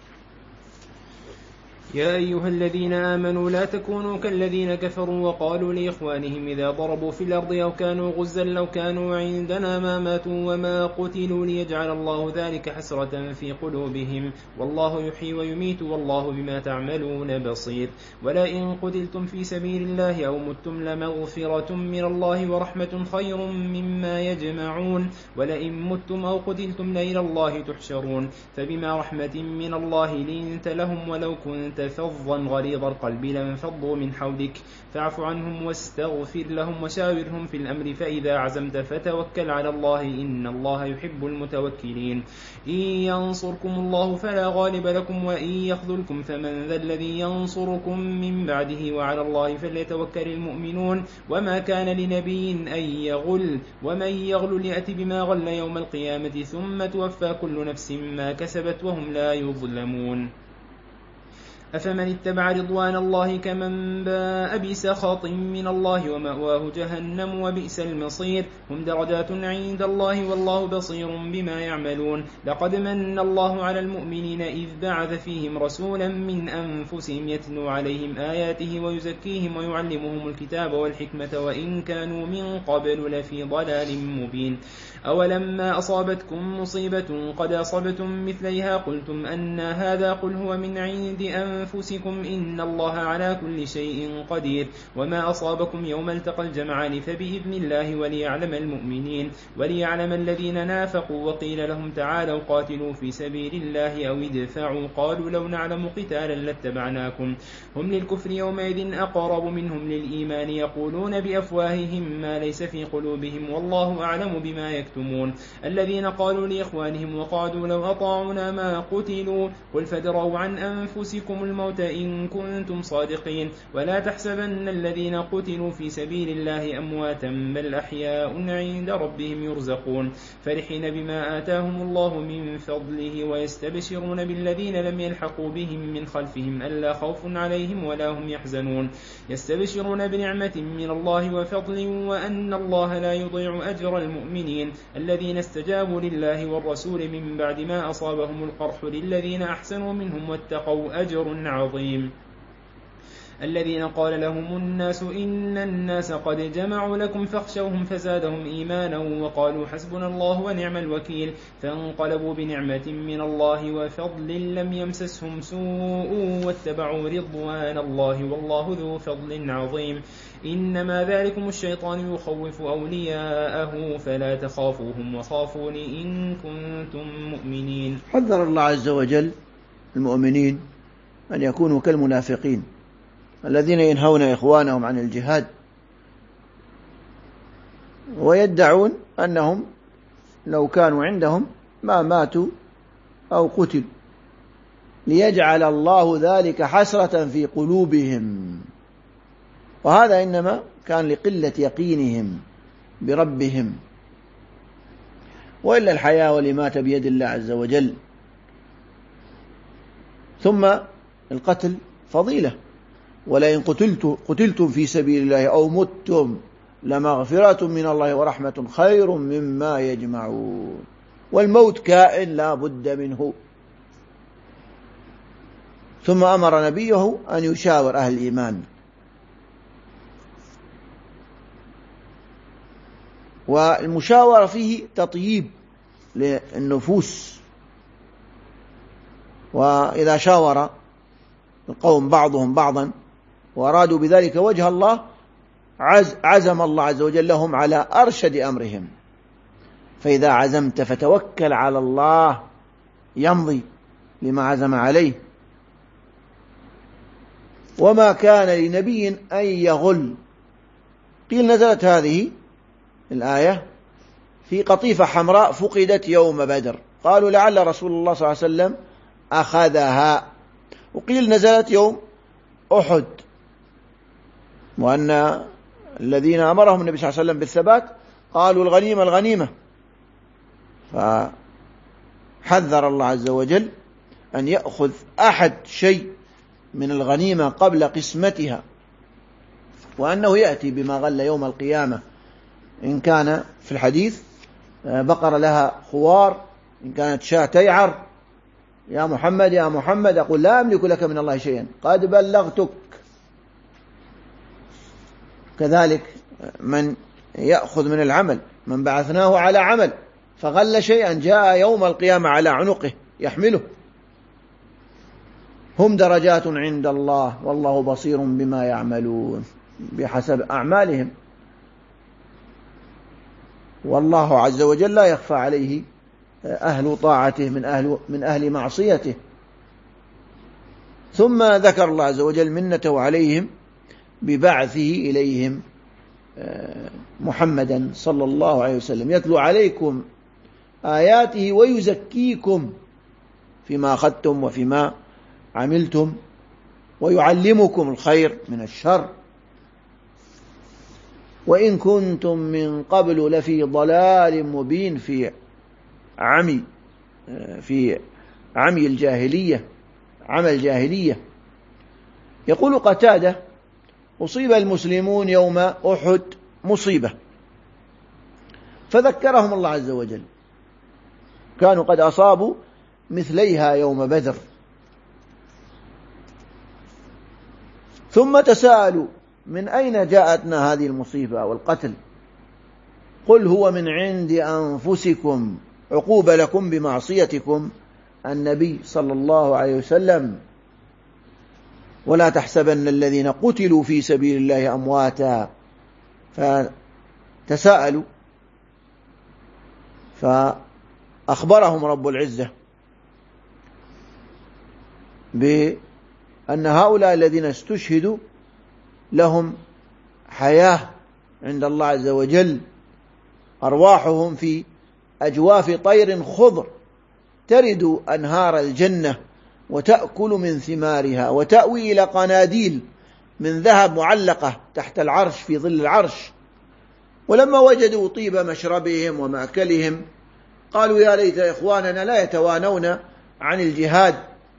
يا أيها الذين آمنوا لا تكونوا كالذين كفروا وقالوا لإخوانهم إذا ضربوا في الأرض أو كانوا غزا لو كانوا عندنا ما ماتوا وما قتلوا ليجعل الله ذلك حسرة في قلوبهم والله يحيي ويميت والله بما تعملون بصير. ولئن قتلتم في سبيل الله أو متم لمغفرة من الله ورحمة خير مما يجمعون ولئن متم أو قتلتم لإلى الله تحشرون فبما رحمة من الله لنت لهم ولو كنت فظا غليظ القلب لانفضوا من حولك فاعف عنهم واستغفر لهم وشاورهم في الأمر فإذا عزمت فتوكل على الله إن الله يحب المتوكلين. إن ينصركم الله فلا غالب لكم وإن يخذلكم فمن ذا الذي ينصركم من بعده وعلى الله فليتوكل المؤمنون. وما كان لنبي أن يغل ومن يغل يأتي بما غل يوم القيامة ثم توفى كل نفس ما كسبت وهم لا يظلمون. أفمن اتبع رضوان الله كمن باء بسخط من الله ومأواه جهنم وبئس المصير. هم درجات عند الله والله بصير بما يعملون. لقد من الله على المؤمنين إذ بعث فيهم رسولا من أنفسهم يتلو عليهم آياته ويزكيهم ويعلمهم الكتاب والحكمة وإن كانوا من قبل لفي ضلال مبين. أولما أصابتكم مصيبة قد أصبتم مثليها قلتم أن هذا قل هو من عند أنفسكم إن الله على كل شيء قدير. وما أصابكم يوم التقى الجمعان فبإذن الله وليعلم المؤمنين وليعلم الذين نافقوا. وقيل لهم تعالوا قاتلوا في سبيل الله أو ادفعوا قالوا لو نعلم قتالا لاتبعناكم. هم للكفر يومئذ أقرب منهم للإيمان يقولون بأفواههم ما ليس في قلوبهم والله أعلم بما يكتمون. الذين قالوا لإخوانهم وقعدوا لو أطاعنا ما قتلوا قل فادروا عن أنفسكم الموت إن كنتم صادقين. ولا تحسبن الذين قتلوا في سبيل الله أمواتا بل أحياء عند ربهم يرزقون فرحين بما آتاهم الله من فضله ويستبشرون بالذين لم يلحقوا بهم من خلفهم ألا خوف عليهم ولا هم يحزنون. يستبشرون بنعمة من الله وفضل وأن الله لا يضيع أجر المؤمنين الذين استجابوا لله والرسول من بعد ما أصابهم القرح للذين أحسنوا منهم واتقوا أجر عظيم. الذين قال لهم الناس إن الناس قد جمعوا لكم فاخشوهم فزادهم إيمانا وقالوا حسبنا الله ونعم الوكيل فانقلبوا بنعمة من الله وفضل لم يمسسهم سوء واتبعوا رضوان الله والله ذو فضل عظيم. إنما ذلكم الشيطان يخوف أولياءه فلا تخافوهم وخافون إن كنتم مؤمنين. حذر الله عز وجل المؤمنين أن يكونوا كالمنافقين الذين ينهون إخوانهم عن الجهاد ويدعون أنهم لو كانوا عندهم ما ماتوا أو قتلوا ليجعل الله ذلك حسرة في قلوبهم وهذا إنما كان لقلة يقينهم بربهم وإلا الحياة والإماتة بيد الله عز وجل. ثم القتل فضيلة ولئن قتلتم في سبيل الله أو متم لمغفرة من الله ورحمة خير مما يجمعون. والموت كائن لا بد منه. ثم أمر نبيه أن يشاور أهل الإيمان والمشاورة فيه تطييب للنفوس. وإذا شاور القوم بعضهم بعضا وأرادوا بذلك وجه الله عزم الله عز وجل لهم على أرشد أمرهم. فإذا عزمت فتوكل على الله يمضي لما عزم عليه. وما كان لنبي أن يغل. قيل نزلت هذه الآية في قطيفة حمراء فقدت يوم بدر قالوا لعل رسول الله صلى الله عليه وسلم أخذها. وقيل نزلت يوم أحد وأن الذين أمرهم النبي صلى الله عليه وسلم بالثبات قالوا الغنيمة الغنيمة، فحذر الله عز وجل أن يأخذ أحد شيء من الغنيمة قبل قسمتها، وأنه يأتي بما غل يوم القيامة، إن كان في الحديث بقر لها خوار، إن كانت شاة تيعر، يا محمد يا محمد أقول لا أملك لك من الله شيئا قد بلغتك. كذلك من يأخذ من العمل، من بعثناه على عمل فغل شيئا جاء يوم القيامة على عنقه يحمله، هم درجات عند الله والله بصير بما يعملون، بحسب أعمالهم، والله عز وجل لا يخفى عليه أهل طاعته من أهل معصيته. ثم ذكر الله عز وجل منته عليهم ببعثه إليهم محمدا صلى الله عليه وسلم يتلو عليكم آياته ويزكيكم فيما أخذتم وفيما عملتم ويعلمكم الخير من الشر، وإن كنتم من قبل لفي ضلال مبين، في عمي الجاهلية، عمى الجاهلية. يقول قتادة: أصيب المسلمون يوم أحد مصيبة فذكرهم الله عز وجل، كانوا قد أصابوا مثليها يوم بدر، ثم تساءلوا من أين جاءتنا هذه المصيبة والقتل؟ قل هو من عند أنفسكم عقوبة لكم بمعصيتكم النبي صلى الله عليه وسلم، ولا تحسبن الذين قتلوا في سبيل الله أمواتا. فتساءلوا فأخبرهم رب العزة بأن هؤلاء الذين استشهدوا لهم حياة عند الله عز وجل، أرواحهم في أجواف طير خضر ترد أنهار الجنة وتأكل من ثمارها وتأوي إلى قناديل من ذهب معلقة تحت العرش في ظل العرش. ولما وجدوا طيب مشربهم ومأكلهم قالوا يا ليت إخواننا لا يتوانون عن الجهاد،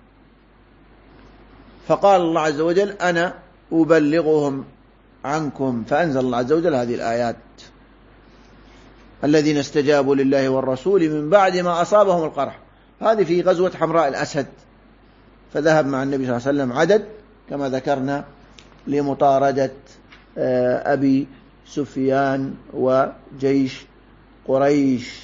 فقال الله عز وجل أنا أبلغهم عنكم، فأنزل الله عز وجل هذه الآيات: الذين استجابوا لله والرسول من بعد ما أصابهم القرح. هذه في غزوة حمراء الأسد، فذهب مع النبي صلى الله عليه وسلم عدد كما ذكرنا لمطاردة أبي سفيان وجيش قريش،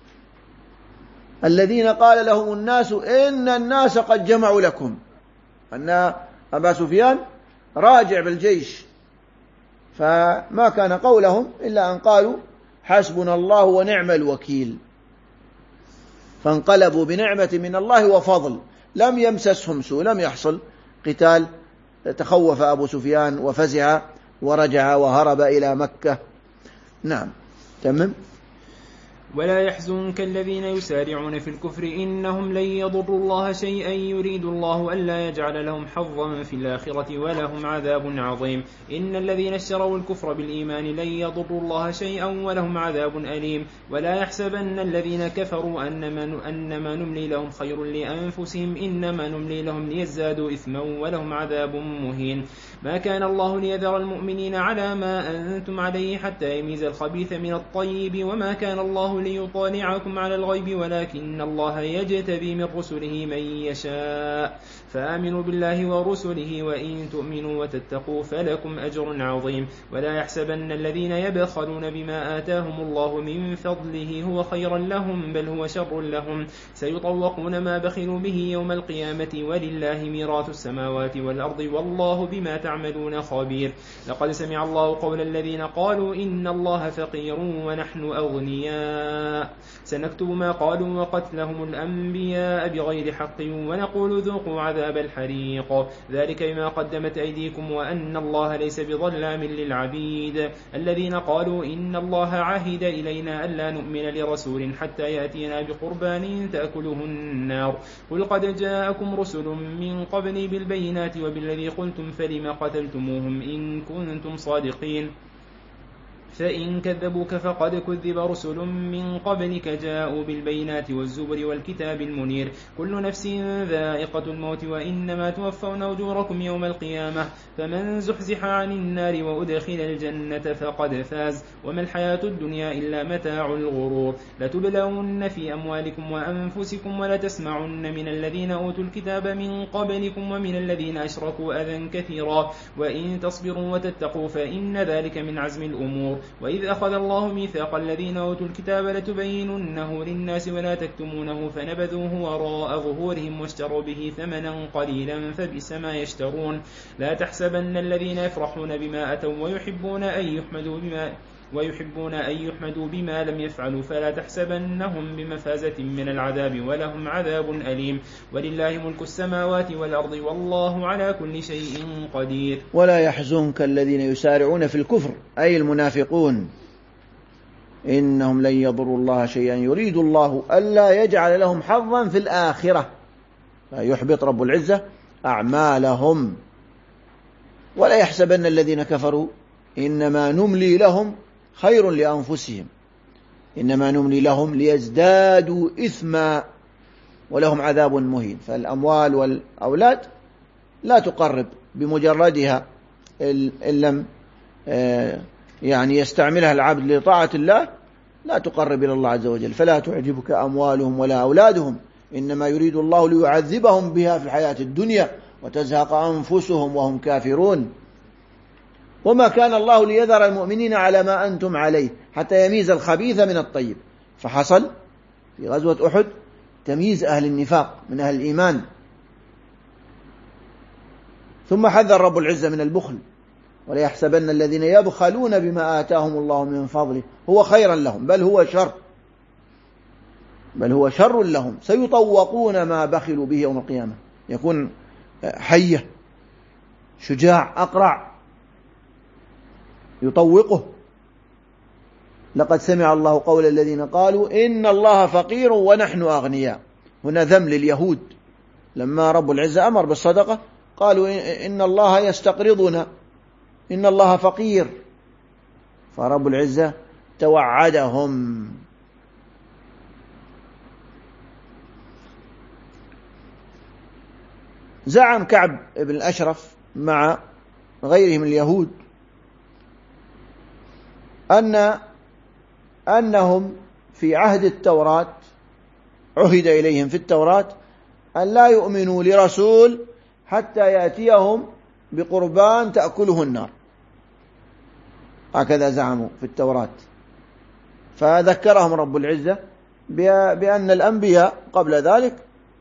الذين قال لهم الناس إن الناس قد جمعوا لكم، أن أبا سفيان راجع بالجيش، فما كان قولهم إلا أن قالوا حسبنا الله ونعم الوكيل، فانقلبوا بنعمة من الله وفضل، لم يمسسهم سوء، لم يحصل قتال، تخوف أبو سفيان وفزع ورجع وهرب إلى مكة. نعم تمام. ولا يحزنك الذين يسارعون في الكفر إنهم لن يضروا الله شيئا يريد الله ألا يجعل لهم حظا في الآخرة ولهم عذاب عظيم. إن الذين اشتروا الكفر بالإيمان لن يضروا الله شيئا ولهم عذاب أليم. ولا يحسبن الذين كفروا أنما نملي لهم خير لأنفسهم إنما نملي لهم ليزدادوا إثما ولهم عذاب مهين. ما كان الله ليذر المؤمنين على ما أنتم عليه حتى يميز الخبيث من الطيب وما كان الله ليطالعكم على الغيب ولكن الله يجتبي من رسله من يشاء فآمنوا بالله ورسله وإن تؤمنوا وتتقوا فلكم أجر عظيم. ولا يحسبن الذين يبخلون بما آتاهم الله من فضله هو خيرا لهم بل هو شر لهم سيطوقون ما بخلوا به يوم القيامة ولله ميراث السماوات والأرض والله بما تعملون خبير. لقد سمع الله قول الذين قالوا إن الله فقير ونحن أغنياء السماء سنكتب ما قالوا وقتلهم الأنبياء بغير حق ونقول ذوقوا عذاب الحريق ذلك بما قدمت أيديكم وأن الله ليس بظلام للعبيد الذين قالوا إن الله عهد إلينا ألا نؤمن لرسول حتى يأتينا بقربان تأكله النار قل قد جاءكم رسل من قبلي بالبينات وبالذي قلتم فلم قتلتموهم إن كنتم صادقين فإن كذبوك فقد كذب رسل من قبلك جاءوا بالبينات والزبر والكتاب المنير كل نفس ذائقة الموت وإنما توفون أجوركم يوم القيامة فمن زحزح عن النار وأدخل الجنة فقد فاز وما الحياة الدنيا إلا متاع الغرور لتبلون في أموالكم وأنفسكم ولتسمعن من الذين أوتوا الكتاب من قبلكم ومن الذين أشركوا أذى كثيرا وإن تصبروا وتتقوا فإن ذلك من عزم الأمور وإذ أخذ الله ميثاق الذين أوتوا الكتاب لتبيننه للناس ولا تكتمونه فنبذوه وراء ظهورهم واشتروا به ثمنا قليلا فبئس ما يشترون لا تحسبن الذين يفرحون بما أتوا ويحبون أن يحمدوا بما لم يفعلوا فلا تحسبنهم بمفازة من العذاب ولهم عذاب أليم ولله ملك السماوات والأرض والله على كل شيء قدير ولا يحزنك الذين يسارعون في الكفر أي المنافقون إنهم لن يضروا الله شيئا يريد الله ألا يجعل لهم حظا في الآخرة فيحبط رب العزة أعمالهم ولا يحسبن الذين كفروا إنما نملي لهم خير لأنفسهم إنما نملي لهم ليزدادوا إثما ولهم عذاب مهين فالأموال والأولاد لا تقرب بمجردها إن لم يعني يستعملها العبد لطاعة الله لا تقرب إلى الله عز وجل فلا تعجبك أموالهم ولا أولادهم إنما يريد الله ليعذبهم بها في الحياة الدنيا وتزهق أنفسهم وهم كافرون وما كان الله ليذر المؤمنين على ما أنتم عليه حتى يميز الخبيث من الطيب فحصل في غزوة أحد تمييز أهل النفاق من أهل الإيمان ثم حذر رب العزة من البخل ولا يحسبن الذين يبخلون بما آتاهم الله من فضله هو خيرا لهم بل هو شر لهم سيطوقون ما بخلوا به يوم القيامة يكون حية شجاع أقرع يطوقه لقد سمع الله قول الذين قالوا إن الله فقير ونحن أغنياء هنا ذم لليهود لما رب العزة أمر بالصدقة قالوا إن الله يستقرضنا إن الله فقير فرب العزة توعدهم زعم كعب بن الأشرف مع غيرهم اليهود أنهم في عهد التوراة عهد إليهم في التوراة أن لا يؤمنوا لرسول حتى يأتيهم بقربان تأكله النار هكذا زعموا في التوراة فذكرهم رب العزة بأن الأنبياء قبل ذلك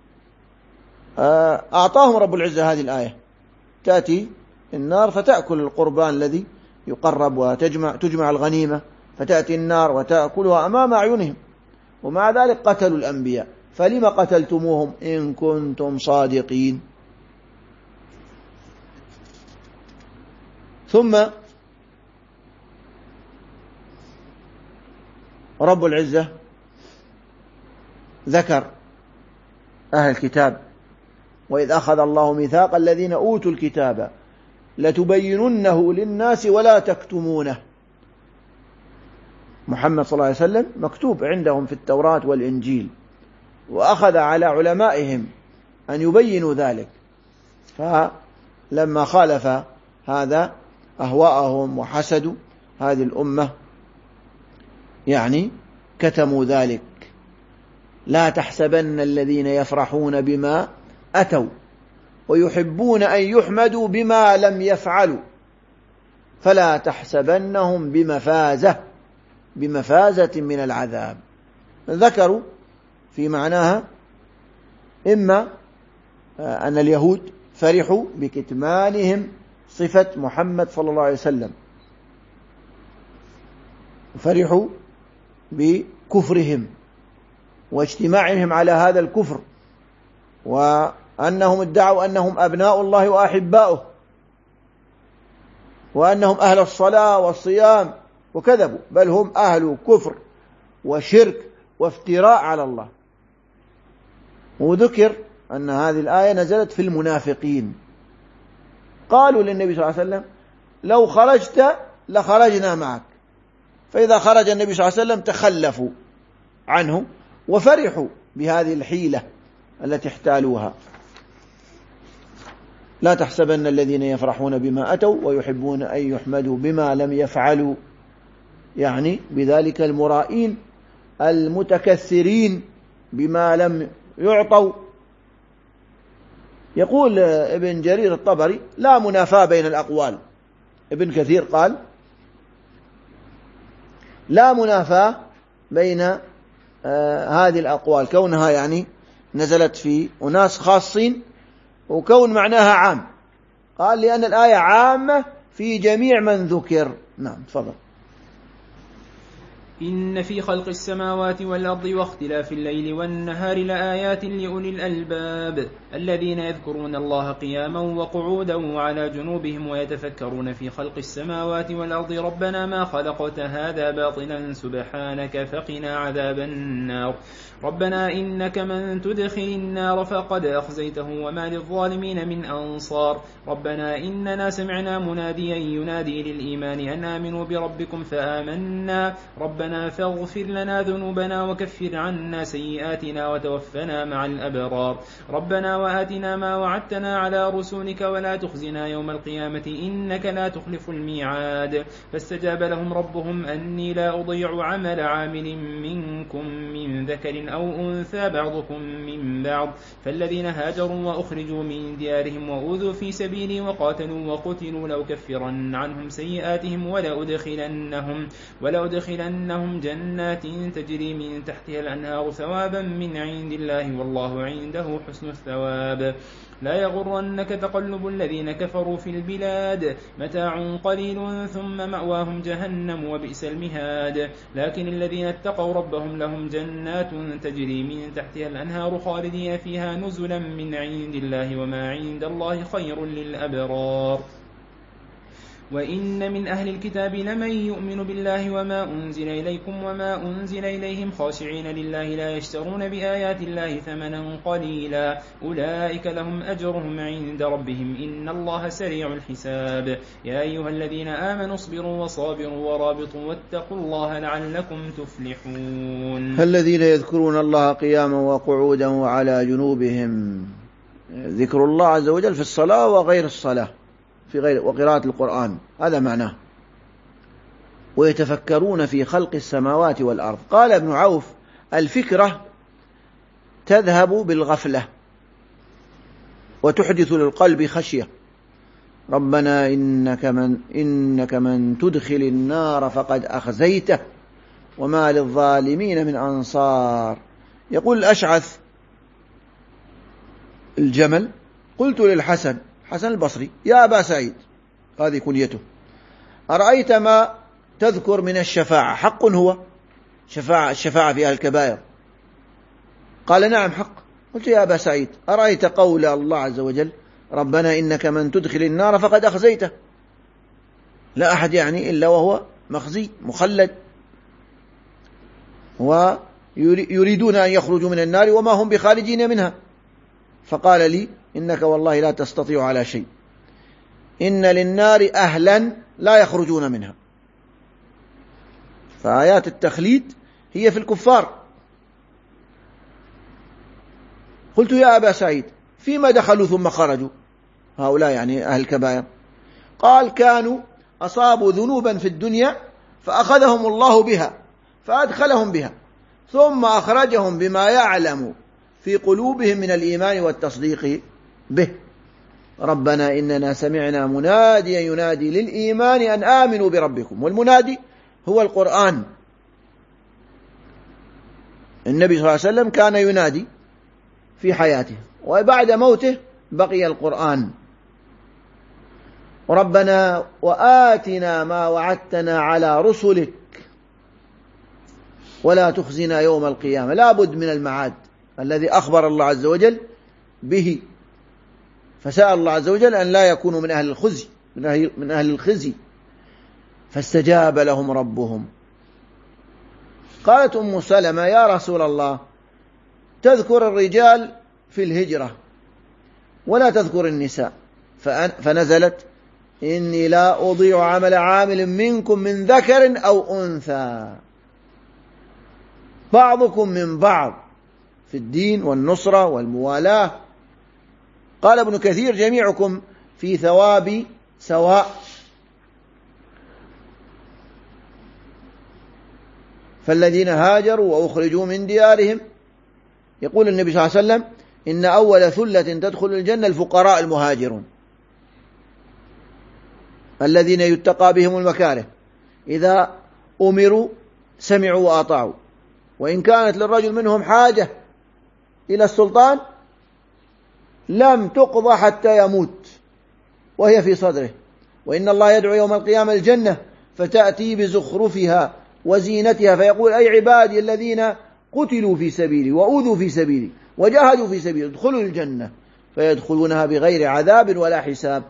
أعطاهم رب العزة هذه الآية تأتي النار فتأكل القربان الذي يقرب وتجمع الغنيمة فتأتي النار وتأكلها أمام أعينهم ومع ذلك قتلوا الأنبياء فلما قتلتموهم إن كنتم صادقين ثم رب العزة ذكر أهل الكتاب وإذ أخذ الله ميثاق الذين أوتوا الكتاب لتبيننه للناس ولا تكتمونه محمد صلى الله عليه وسلم مكتوب عندهم في التوراة والإنجيل وأخذ على علمائهم أن يبينوا ذلك فلما خالف هذا أهواءهم وحسدوا هذه الأمة يعني كتموا ذلك لا تحسبن الذين يفرحون بما أتوا ويحبون أن يحمدوا بما لم يفعلوا فلا تحسبنهم بمفازة من العذاب ذكروا في معناها إما أن اليهود فرحوا بكتمانهم صفة محمد صلى الله عليه وسلم فرحوا كفرهم واجتماعهم على هذا الكفر، وأنهم ادعوا أنهم أبناء الله وأحباؤه وأنهم أهل الصلاة والصيام، وكذبوا، بل هم أهل كفر وشرك وافتراء على الله. وذكر أن هذه الآية نزلت في المنافقين. قالوا للنبي صلى الله عليه وسلم: لو خرجت لخرجنا معك. فإذا خرج النبي صلى الله عليه وسلم تخلفوا عنه وفرحوا بهذه الحيلة التي احتالوها. لا تحسبن الذين يفرحون بما أتوا ويحبون أن يحمدوا بما لم يفعلوا، يعني بذلك المرائين المتكثرين بما لم يعطوا. يقول ابن جرير الطبري: لا منافاة بين الأقوال. ابن كثير قال: لا منافاة بين هذه الأقوال، كونها يعني نزلت في أناس خاصين، وكون معناها عام. قال: لأن الآية عامة في جميع من ذكر. نعم، تفضل. إن في خلق السماوات والأرض واختلاف الليل والنهار لآيات لأولي الألباب الذين يذكرون الله قياما وقعودا وعلى جنوبهم ويتفكرون في خلق السماوات والأرض ربنا ما خلقت هذا باطلا سبحانك فقنا عذاب النار. ربنا إنك من تدخل النار فقد أخزيته وما للظالمين من أنصار. ربنا إننا سمعنا مناديا ينادي للإيمان أن آمنوا بربكم فآمنا. ربنا فاغفر لنا ذنوبنا وكفر عنا سيئاتنا وتوفنا مع الأبرار. ربنا وآتنا ما وعدتنا على رسولك ولا تخزنا يوم القيامة إنك لا تخلف الميعاد. فاستجاب لهم ربهم أني لا أضيع عمل عامل منكم من ذكر أو أنثى بعضكم من بعض. فالذين هاجروا وأخرجوا من ديارهم وأوذوا في سبيلي وقاتلوا وقتلوا لأكفرن عنهم سيئاتهم ولأدخلنهم جنات تجري من تحتها الأنهار ثوابا من عند الله والله عنده حسن الثواب. لا يغرنك تقلب الذين كفروا في البلاد متاع قليل ثم مأواهم جهنم وبئس المهاد. لكن الذين اتقوا ربهم لهم جنات تجري من تحتها الأنهار خالدين فيها نزلا من عند الله وما عند الله خير للأبرار. وإن من أهل الكتاب لمن يؤمن بالله وما أنزل إليكم وما أنزل إليهم خاشعين لله لا يشترون بآيات الله ثمنا قليلا أولئك لهم أجرهم عند ربهم إن الله سريع الحساب. يا أيها الذين آمنوا اصبروا وصابروا ورابطوا واتقوا الله لعلكم تفلحون. الذين يذكرون الله قياما وقعودا وعلى جنوبهم، ذكر الله عز وجل في الصلاة وغير الصلاة، وقراءة القرآن، هذا معناه. ويتفكرون في خلق السماوات والأرض. قال ابن عوف: الفكرة تذهب بالغفلة وتحدث للقلب خشية. ربنا إنك من تدخل النار فقد أخزيته وما للظالمين من أنصار. يقول الأشعث الجمل: قلت للحسن، حسن البصري: يا أبا سعيد، هذه كنيته، أرأيت ما تذكر من الشفاعة حق هو؟ الشفاعة في أهل الكبائر. قال: نعم حق. قلت: يا أبا سعيد، أرأيت قول الله عز وجل: ربنا إنك من تدخل النار فقد أخزيته؟ لا أحد يعني إلا وهو مخزي مخلد، ويريدون أن يخرجوا من النار وما هم بخارجين منها. فقال لي: إنك والله لا تستطيع على شيء، إن للنار أهلا لا يخرجون منها. فآيات التخليد هي في الكفار. قلت: يا أبا سعيد، فيما دخلوا ثم خرجوا هؤلاء يعني أهل الكبائر؟ قال: كانوا أصابوا ذنوبا في الدنيا فأخذهم الله بها فأدخلهم بها ثم أخرجهم بما يعلم في قلوبهم من الإيمان والتصديق به. ربنا إننا سمعنا مناديا ينادي للإيمان أن آمنوا بربكم. والمنادي هو القرآن. النبي صلى الله عليه وسلم كان ينادي في حياته، وبعد موته بقي القرآن. ربنا وآتنا ما وعدتنا على رسلك ولا تخزنا يوم القيامة. لا بد من المعاد الذي أخبر الله عز وجل به، فسأل الله عز وجل أن لا يكونوا من أهل الخزي، من أهل الخزي، فاستجاب لهم ربهم. قالت أم سلمة: يا رسول الله، تذكر الرجال في الهجرة ولا تذكر النساء، فنزلت: إني لا أضيع عمل عامل منكم من ذكر أو أنثى، بعضكم من بعض في الدين والنصرة والموالاة. قال ابن كثير: جميعكم في ثواب سواء. فالذين هاجروا وأخرجوا من ديارهم، يقول النبي صلى الله عليه وسلم: إن أول ثلة تدخل الجنة الفقراء المهاجرون الذين يتقى بهم المكاره، إذا أمروا سمعوا وأطاعوا، وإن كانت للرجل منهم حاجة إلى السلطان لم تقضى حتى يموت وهي في صدره. وإن الله يدعو يوم القيامة الجنة فتأتي بزخرفها وزينتها فيقول: أي عبادي الذين قتلوا في سبيلي وأوذوا في سبيلي وجاهدوا في سبيلي ادخلوا الجنة، فيدخلونها بغير عذاب ولا حساب.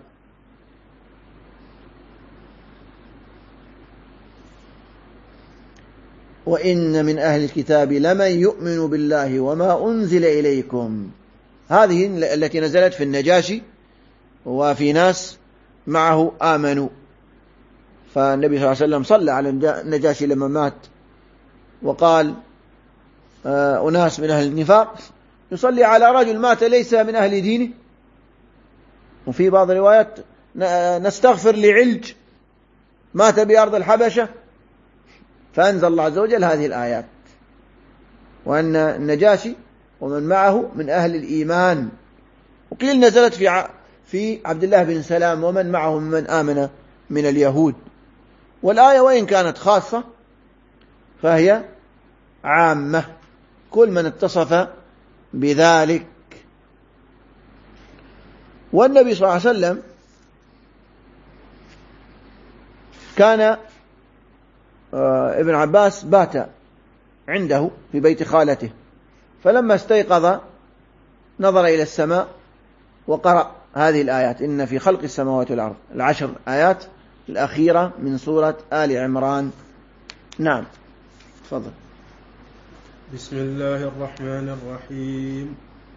وإن من أهل الكتاب لمن يؤمن بالله وما أنزل إليكم. هذه التي نزلت في النجاشي، وفي ناس معه آمنوا، فالنبي صلى الله عليه وسلم صلى على النجاشي لما مات، وقال أناس من أهل النفاق يصلي على رجل مات ليس من أهل دينه. وفي بعض الروايات نستغفر لعلج مات بأرض الحبشة، فأنزل الله عز وجل هذه الآيات، وأن النجاشي ومن معه من أهل الإيمان. وقيل نزلت في عبد الله بن سلام ومن معه من آمن من اليهود. والآية وإن كانت خاصة فهي عامة، كل من اتصف بذلك. والنبي صلى الله عليه وسلم كان ابن عباس بات عنده في بيت خالته، فلما استيقظ نظر إلى السماء وقرأ هذه الآيات: إن في خلق السماوات والأرض، 10 آيات الأخيرة من سورة آل عمران. نعم، تفضل. بسم الله الرحمن الرحيم.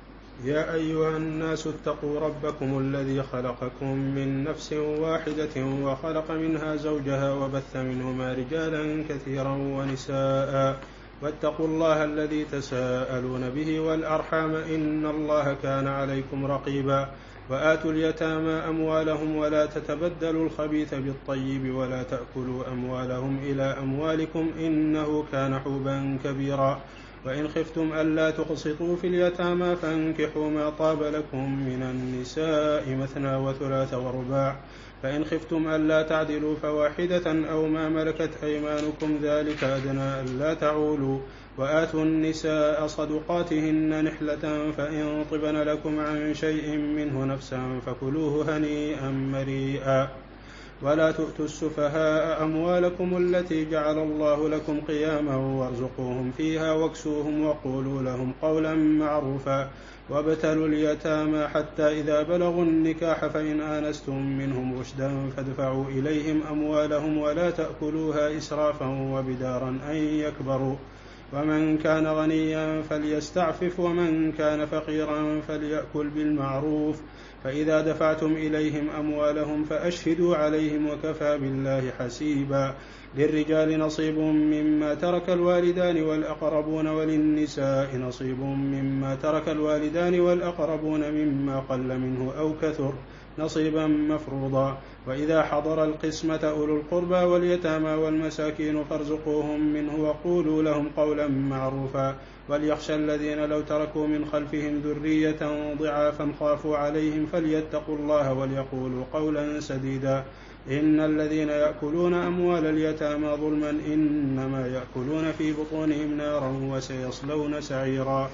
يا أيها الناس اتقوا ربكم الذي خلقكم من نفس واحدة وخلق منها زوجها وبث منهما رجالا كثيرا ونساء، واتقوا الله الذي تساءلون به والأرحام إن الله كان عليكم رقيبا. وآتوا اليتامى أموالهم ولا تتبدلوا الخبيث بالطيب ولا تأكلوا أموالهم إلى أموالكم إنه كان حوبا كبيرا. وإن خفتم ألا تقسطوا في اليتامى فانكحوا ما طاب لكم من النساء مثنى وثلاث ورباع، فإن خفتم ألا تعدلوا فواحدة أو ما ملكت أيمانكم ذلك أدنى ألا تعولوا. وآتوا النساء صدقاتهن نحلة، فإن طبن لكم عن شيء منه نفسا فكلوه هنيئا مريئا. ولا تؤتوا السفهاء أموالكم التي جعل الله لكم قياما وارزقوهم فيها واكسوهم وقولوا لهم قولا معروفا. وابتلوا اليتامى حتى إذا بلغوا النكاح فإن آنستم منهم رشدا فادفعوا إليهم أموالهم ولا تأكلوها إسرافا وبدارا أن يكبروا. ومن كان غنيا فليستعفف ومن كان فقيرا فليأكل بالمعروف. فإذا دفعتم إليهم أموالهم فأشهدوا عليهم وكفى بالله حسيبا. للرجال نصيب مما ترك الوالدان والأقربون وللنساء نصيب مما ترك الوالدان والأقربون مما قل منه أو كثر نصيبا مفروضا. وإذا حضر القسمة أولو القربى واليتامى والمساكين فارزقوهم منه وقولوا لهم قولا معروفا. وليخشى الذين لو تركوا من خلفهم ذرية ضعافا خافوا عليهم فليتقوا الله وليقولوا قولا سديدا. إن الذين يأكلون أموال اليتامى ظلما إنما يأكلون في بطونهم نارا وسيصلون سعيرا.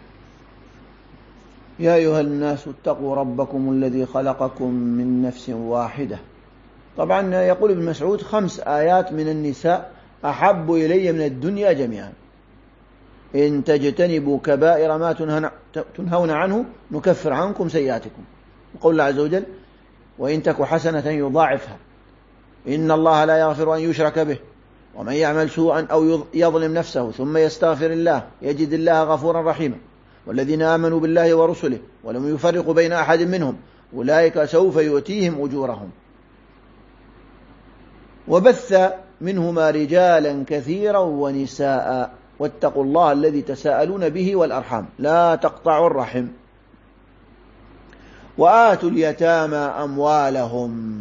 يا أيها الناس اتقوا ربكم الذي خلقكم من نفس واحدة. طبعا يقول ابن مسعود 5 آيات من النساء أحب إلي من الدنيا جميعا. إن تجتنبوا كبائر ما تنهون عنه نكفر عنكم سيئاتكم. وقول الله عز وجل وإن تك حسنة يضاعفها إن الله لا يغفر أن يشرك به ومن يعمل سوءا أو يظلم نفسه ثم يستغفر الله يجد الله غفورا رحيما والذين آمنوا بالله ورسله ولم يفرقوا بين أحد منهم أولئك سوف يؤتيهم أجورهم. وبث منهما رجالا كثيرا ونساء واتقوا الله الذي تساءلون به والأرحام لا تقطعوا الرحم. وآتوا اليتامى أموالهم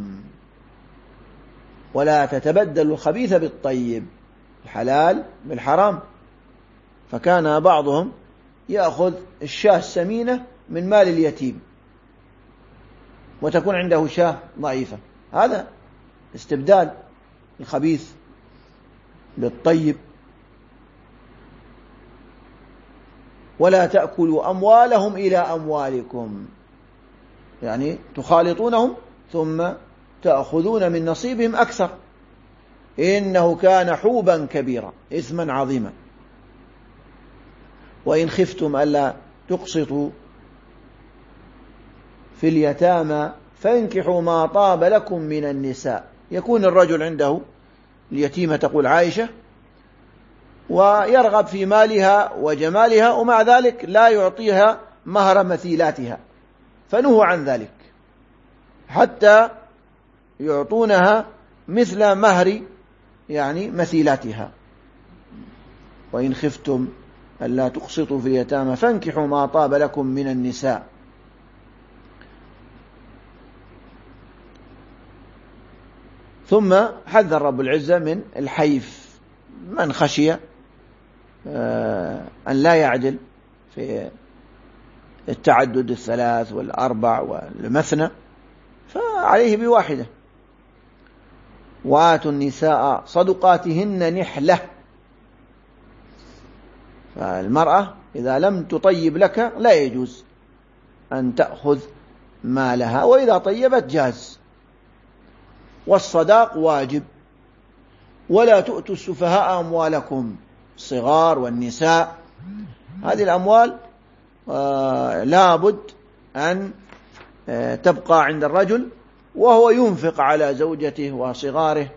ولا تتبدلوا الخبيث بالطيب الحلال بالحرام. فكان بعضهم يأخذ الشاة السمينة من مال اليتيم وتكون عنده شاة ضعيفة، هذا استبدال الخبيث بالطيب. ولا تأكلوا أموالهم إلى أموالكم، يعني تخالطونهم ثم تأخذون من نصيبهم أكثر، إنه كان حوبا كبيرا إثما عظيما. وإن خفتم ألا تقسطوا في اليتامى فانكحوا ما طاب لكم من النساء. يكون الرجل عنده اليتيمة تقول عائشة ويرغب في مالها وجمالها ومع ذلك لا يعطيها مهر مثيلاتها، فنهوا عن ذلك حتى يعطونها مثل مهر يعني مثيلاتها. وإن خفتم ألا تقسطوا في اليتامى فانكحوا ما طاب لكم من النساء. ثم حذر رب العزة من الحيف، من خشي أن لا يعدل في التعدد الثلاث والأربع والمثنى فعليه بواحدة. وآتوا النساء صدقاتهن نحلة، فالمرأة إذا لم تطيب لك لا يجوز أن تأخذ مالها، وإذا طيبت جاز. والصداق واجب. ولا تؤتوا السفهاء أموالكم، الصغار والنساء، هذه الأموال لا بد أن تبقى عند الرجل وهو ينفق على زوجته وصغاره،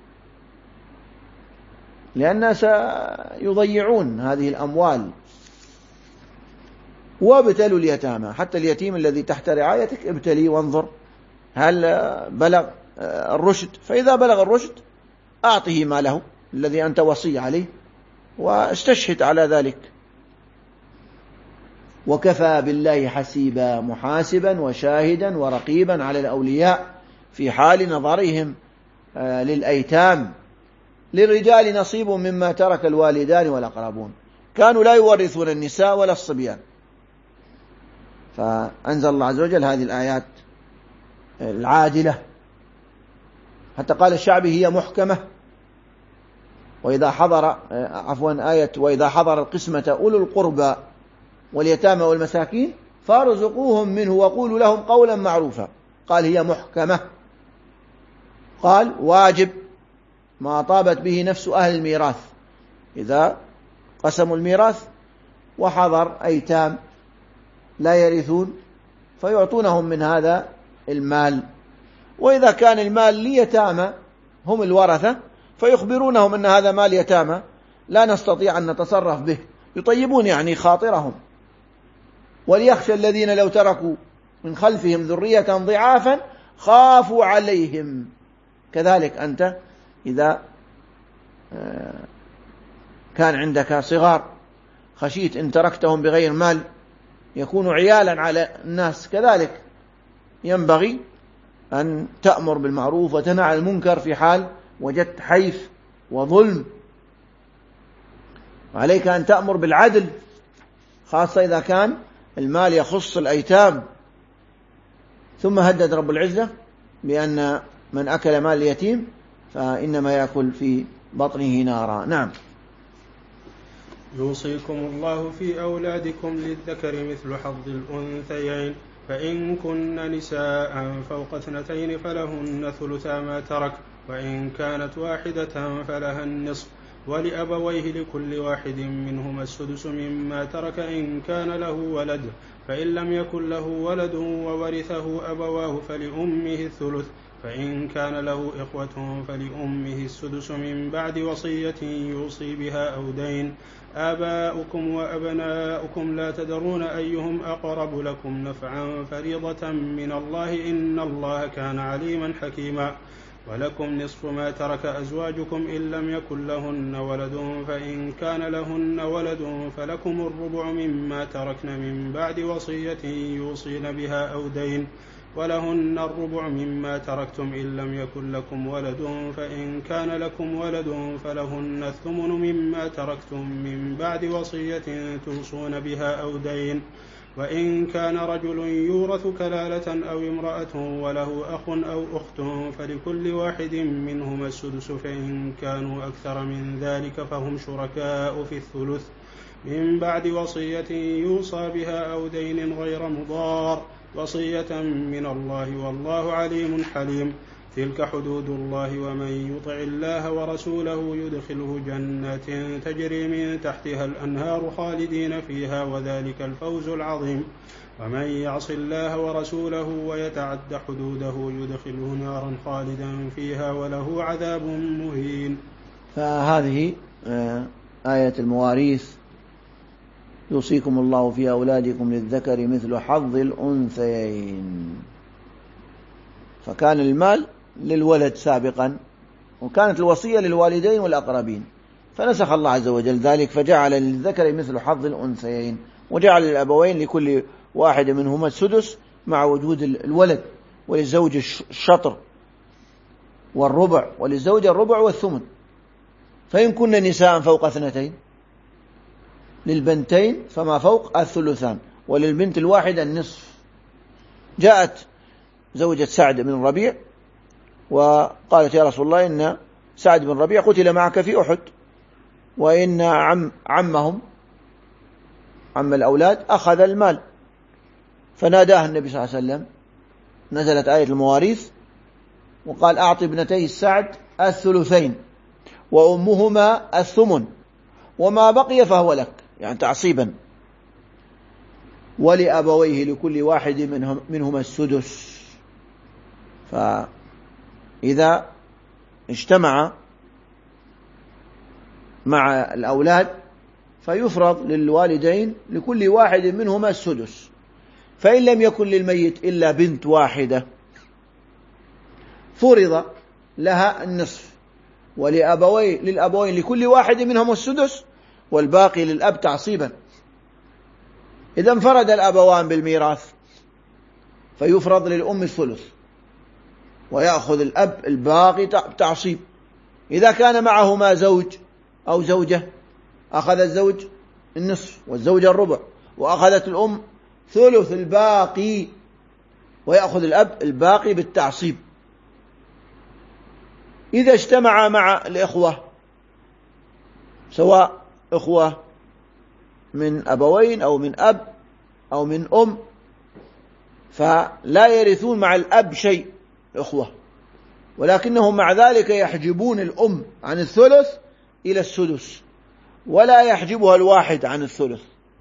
لأن سيضيعون هذه الأموال. وابتلوا اليتامى، حتى اليتيم الذي تحت رعايتك ابتلي وانظر هل بلغ الرشد، فإذا بلغ الرشد أعطه ماله الذي أنت وصي عليه واستشهد على ذلك. وكفى بالله حسيبا، محاسبا وشاهدا ورقيبا على الأولياء في حال نظرهم للأيتام. للرجال نصيب مما ترك الوالدان والأقربون، كانوا لا يورثون النساء ولا الصبيان. فأنزل الله عز وجل هذه الآيات العادلة، حتى قال الشعبي هي محكمة. وإذا حضر آية وإذا حضر القسمة أولو القربى واليتامى والمساكين فارزقوهم منه وقولوا لهم قولا معروفا. قال هي محكمة. قال واجب ما طابت به نفس أهل الميراث، إذا قسموا الميراث وحضر أيتام لا يرثون فيعطونهم من هذا المال. وإذا كان المال ليتامى هم الورثة فيخبرونهم أن هذا مال يتامى لا نستطيع أن نتصرف به، يطيبون يعني خاطرهم. وليخشى الذين لو تركوا من خلفهم ذرية ضعافا خافوا عليهم. كذلك أنت إذا كان عندك صغار خشيت إن تركتهم بغير مال يكونوا عيالا على الناس، كذلك ينبغي أن تأمر بالمعروف وتنهى عن المنكر في حال وجدت حيف وظلم. وعليك أن تأمر بالعدل، خاصة إذا كان المال يخص الأيتام. ثم هدد رب العزة بأن من أكل مال اليتيم فإنما يأكل في بطنه نارا. نعم. يوصيكم الله في أولادكم للذكر مثل حظ الأنثيين، فإن كن نساء فوق 2 فلهن ثلثا ما ترك، وإن كانت واحدة فلها النصف، ولأبويه لكل واحد منهما السدس مما ترك إن كان له ولد، فإن لم يكن له ولد وورثه أبواه فلأمه الثلث، فإن كان له إخوة فلأمه السدس من بعد وصية يوصي بها أو دين. آباؤكم وأبناؤكم لا تدرون أيهم أقرب لكم نفعا فريضة من الله إن الله كان عليما حكيما. ولكم نصف ما ترك أزواجكم إن لم يكن لهن ولد، فإن كان لهن ولد فلكم الربع مما تركن من بعد وصية يوصين بها أو دين. ولهن الربع مما تركتم إن لم يكن لكم ولد، فإن كان لكم ولد فلهن الثمن مما تركتم من بعد وصية توصون بها أو دين. وإن كان رجل يورث كلالة أو امرأة وله أخ أو أخت فلكل واحد منهما السدس، فإن كانوا أكثر من ذلك فهم شركاء في الثلث من بعد وصية يوصى بها أو دين غير مضار، وصية من الله والله عليم حليم. تلك حدود الله، ومن يطع الله ورسوله يدخله جنات تجري من تحتها الأنهار خالدين فيها وذلك الفوز العظيم. ومن يعص الله ورسوله ويتعد حدوده يدخله نارا خالدا فيها وله عذاب مهين. فهذه آية المواريث: يوصيكم الله في أولادكم للذكر مثل حظ الأنثيين. فكان المال للولد سابقا، وكانت الوصية للوالدين والأقربين، فنسخ الله عز وجل ذلك فجعل للذكر مثل حظ الأنثيين، وجعل للأبوين لكل واحد منهما السدس مع وجود الولد، وللزوج الشطر والربع، وللزوج الربع والثمن. فإن كن نساء فوق 2 للبنتين فما فوق الثلثان، وللبنت الواحدة النصف. جاءت زوجة سعد بن ربيع وقالت: يا رسول الله، إن سعد بن ربيع قتل معك في أحد، وإن عمهم عم الأولاد أخذ المال. فناداه النبي صلى الله عليه وسلم، نزلت آية المواريث وقال: أعط ابنتي السعد الثلثين وأمهما الثمن وما بقي فهو لك، يعني تعصيبا. ولأبويه لكل واحد منهما السدس. فإذا اجتمع مع الأولاد فيفرض للوالدين لكل واحد منهما السدس. فإن لم يكن للميت إلا بنت واحدة فرض لها النصف، للأبوين لكل واحد منهم السدس، والباقي للأب تعصيبا. إذا انفرد الأبوان بالميراث فيفرض للأم الثلث، ويأخذ الأب الباقي تعصيب. إذا كان معهما زوج أو زوجة أخذ الزوج النصف والزوجة الربع، وأخذت الأم ثلث الباقي، ويأخذ الأب الباقي بالتعصيب. إذا اجتمع مع الإخوة، سواء إخوة من أبوين أو من أب أو من أم، فلا يرثون مع الأب شيء إخوة، ولكنهم مع ذلك يحجبون الأم عن الثلث إلى السدس، ولا يحجبها الواحد عن الثلث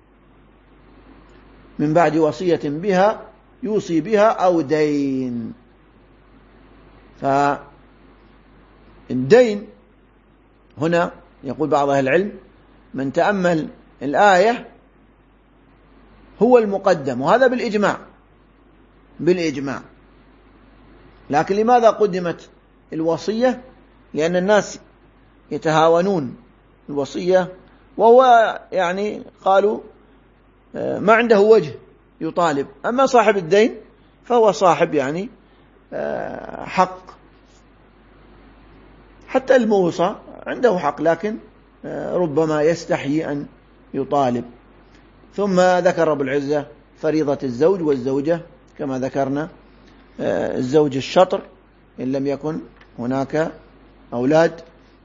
من بعد وصية بها يوصي بها أو دين. فالدين هنا يقول بعض أهل العلم: من تأمل الآية هو المقدم، وهذا بالإجماع. لكن لماذا قدمت الوصية؟ لأن الناس يتهاونون الوصية، وهو يعني قالوا ما عنده وجه يطالب. أما صاحب الدين فهو صاحب يعني حق، حتى الموصى عنده حق، لكن ربما يستحيي أن يطالب. ثم ذكر رب العزة فريضة الزوج والزوجة كما ذكرنا: الزوج الشطر إن لم يكن هناك أولاد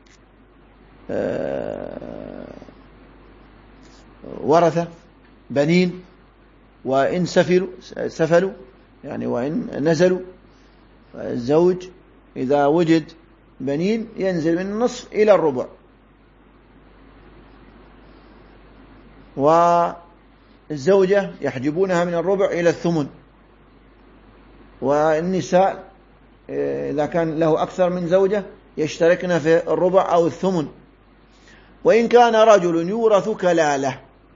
ورثة بنين، وإن سفلوا يعني وإن نزلوا، الزوج إذا وجد بنين ينزل من النصف إلى الربع، والزوجة يحجبونها من الربع إلى الثمن، والنساء إذا كان له أكثر من زوجة يشتركن في الربع أو الثمن. وإن كان رجل يورث كلالة،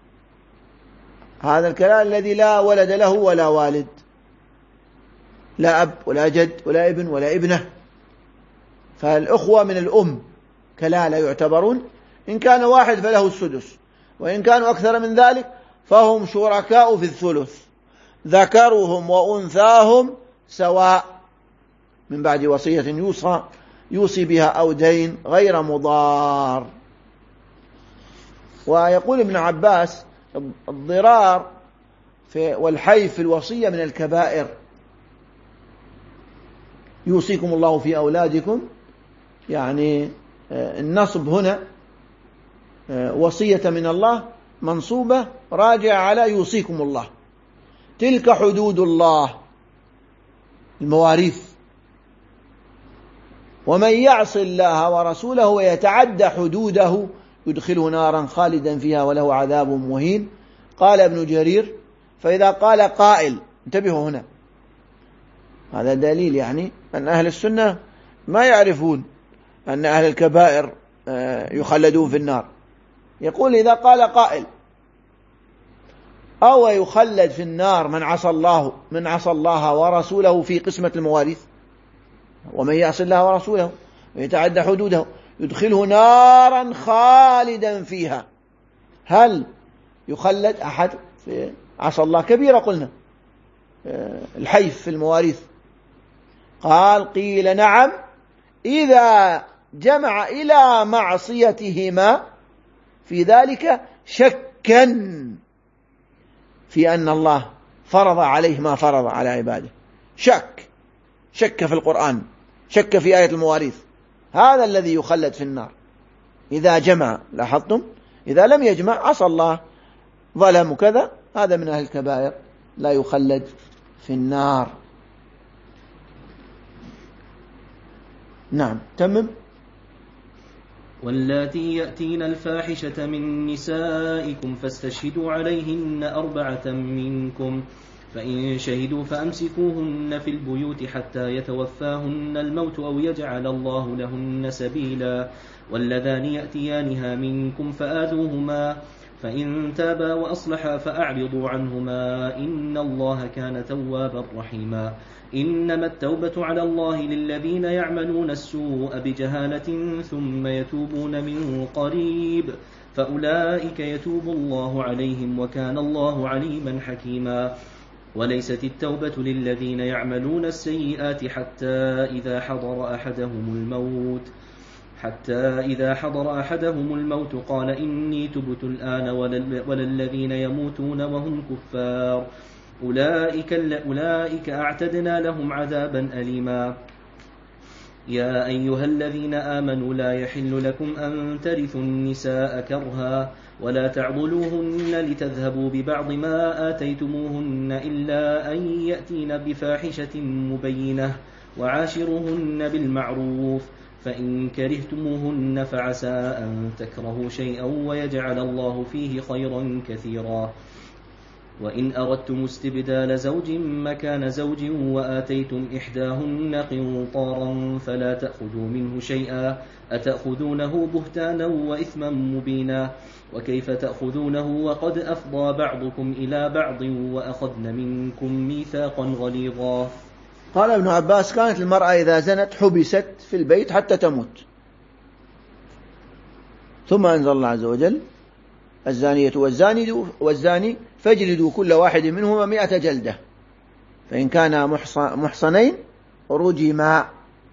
هذا الكلال الذي لا ولد له ولا والد، لا أب ولا جد ولا ابن ولا ابنة، فالأخوة من الأم كلالة يعتبرون، إن كان واحد فله السدس، وإن كانوا أكثر من ذلك فهم شركاء في الثلث، ذكرهم وأنثاهم سواء، من بعد وصية يوصي بها أو دين غير مضار. ويقول ابن عباس الضرار والحيف في الوصية من الكبائر. يوصيكم الله في أولادكم، يعني النصب هنا وصية من الله منصوبة راجع على يوصيكم الله. تلك حدود الله، المواريث، ومن يعص الله ورسوله ويتعدى حدوده يدخله نارا خالدا فيها وله عذاب مهين. قال ابن جرير: فإذا قال قائل، انتبهوا هنا، هذا دليل يعني أن أهل السنة ما يعرفون أن أهل الكبائر يخلدون في النار. يقول: إذا قال قائل: أو يخلد في النار من عصى الله ورسوله في قسمة المواريث، ومن يعص الله ورسوله ويتعدى حدوده يدخله نارا خالدا فيها. هل يخلد أحد في عصى الله؟ كبيرة قلنا، الحيف في المواريث. قال: قيل نعم، إذا جمع إلى معصيتهما في ذلك شكا في أن الله فرض عليه ما فرض على عباده. شك في القرآن، شك في آية المواريث، هذا الذي يخلد في النار إذا جمع. لاحظتم؟ إذا لم يجمع عصى الله، ظلم كذا، هذا من أهل الكبائر لا يخلد في النار. نعم، تمم. واللاتي يأتين الفاحشة من نسائكم فاستشهدوا عليهن 4 منكم، فإن شهدوا فأمسكوهن في البيوت حتى يتوفاهن الموت أو يجعل الله لهن سبيلا، واللذان يأتيانها منكم فآذوهما، فإن تابا وأصلحا فأعرضوا عنهما، إن الله كان توابا رحيما. إنما التوبة على الله للذين يعملون السوء بجهالة ثم يتوبون من قريب، فأولئك يتوب الله عليهم وكان الله عليما حكيما. وليست التوبة للذين يعملون السيئات حتى إذا حضر أحدهم الموت قال إني تبت الآن، وللذين يموتون وهم كفار أولئك أعتدنا لهم عذابا أليما. يا أيها الذين آمنوا لا يحل لكم أن ترثوا النساء كرها ولا تعضلوهن لتذهبوا ببعض ما آتيتموهن إلا أن يأتين بفاحشة مبينة، وعاشروهن بالمعروف، فإن كرهتموهن فعسى أن تكرهوا شيئا ويجعل الله فيه خيرا كثيرا. وإن أردتم استبدال زوج مكان زوج وآتيتم إحداهن قنطارا فلا تأخذوا منه شيئا، أتأخذونه بهتانا وإثما مبينا، وكيف تأخذونه وقد أفضى بعضكم إلى بعض وأخذن منكم ميثاقا غليظا. قال ابن عباس: كانت المرأة إذا زنت حبست في البيت حتى تموت، ثم أنزل الله عز وجل: الزانية والزاني فاجلدوا كل واحد منهما 100 جلدة، فإن كانا محصنين رجما.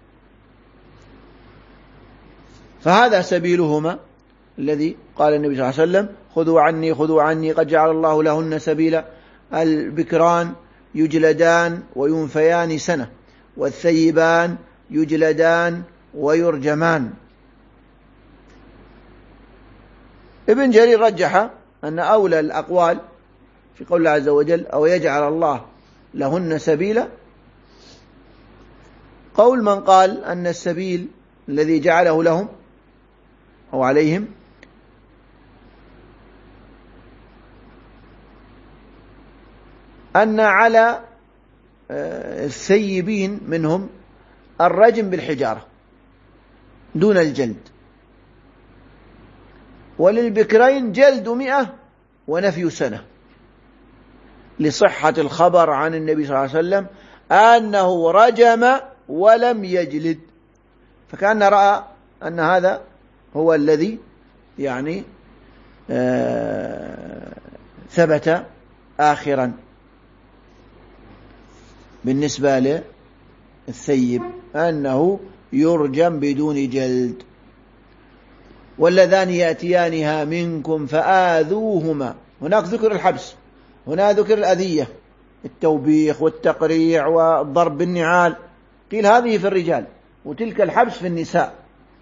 فهذا سبيلهما الذي قال النبي صلى الله عليه وسلم: خذوا عني قد جعل الله لهن سبيلا. البكران يجلدان وينفيان سنة، والثيبان يجلدان ويرجمان. ابن جرير رجح أن أولى الأقوال في قول الله عز وجل: أو يجعل الله لهن سبيلا، قول من قال أن السبيل الذي جعله لهم أو عليهم أن على الثيبين منهم الرجم بالحجارة دون الجلد، وللبكرين جلد 100 ونفي سنة، لصحة الخبر عن النبي صلى الله عليه وسلم أنه رجم ولم يجلد، فكان رأى أن هذا هو الذي يعني ثبت آخرا بالنسبة للثيب أنه يرجم بدون جلد. واللذان يأتيانها منكم فآذوهما، هناك ذكر الحبس، هنا ذكر الأذية، التوبيخ والتقريع والضرب بالنعال، قيل هذه في الرجال وتلك الحبس في النساء.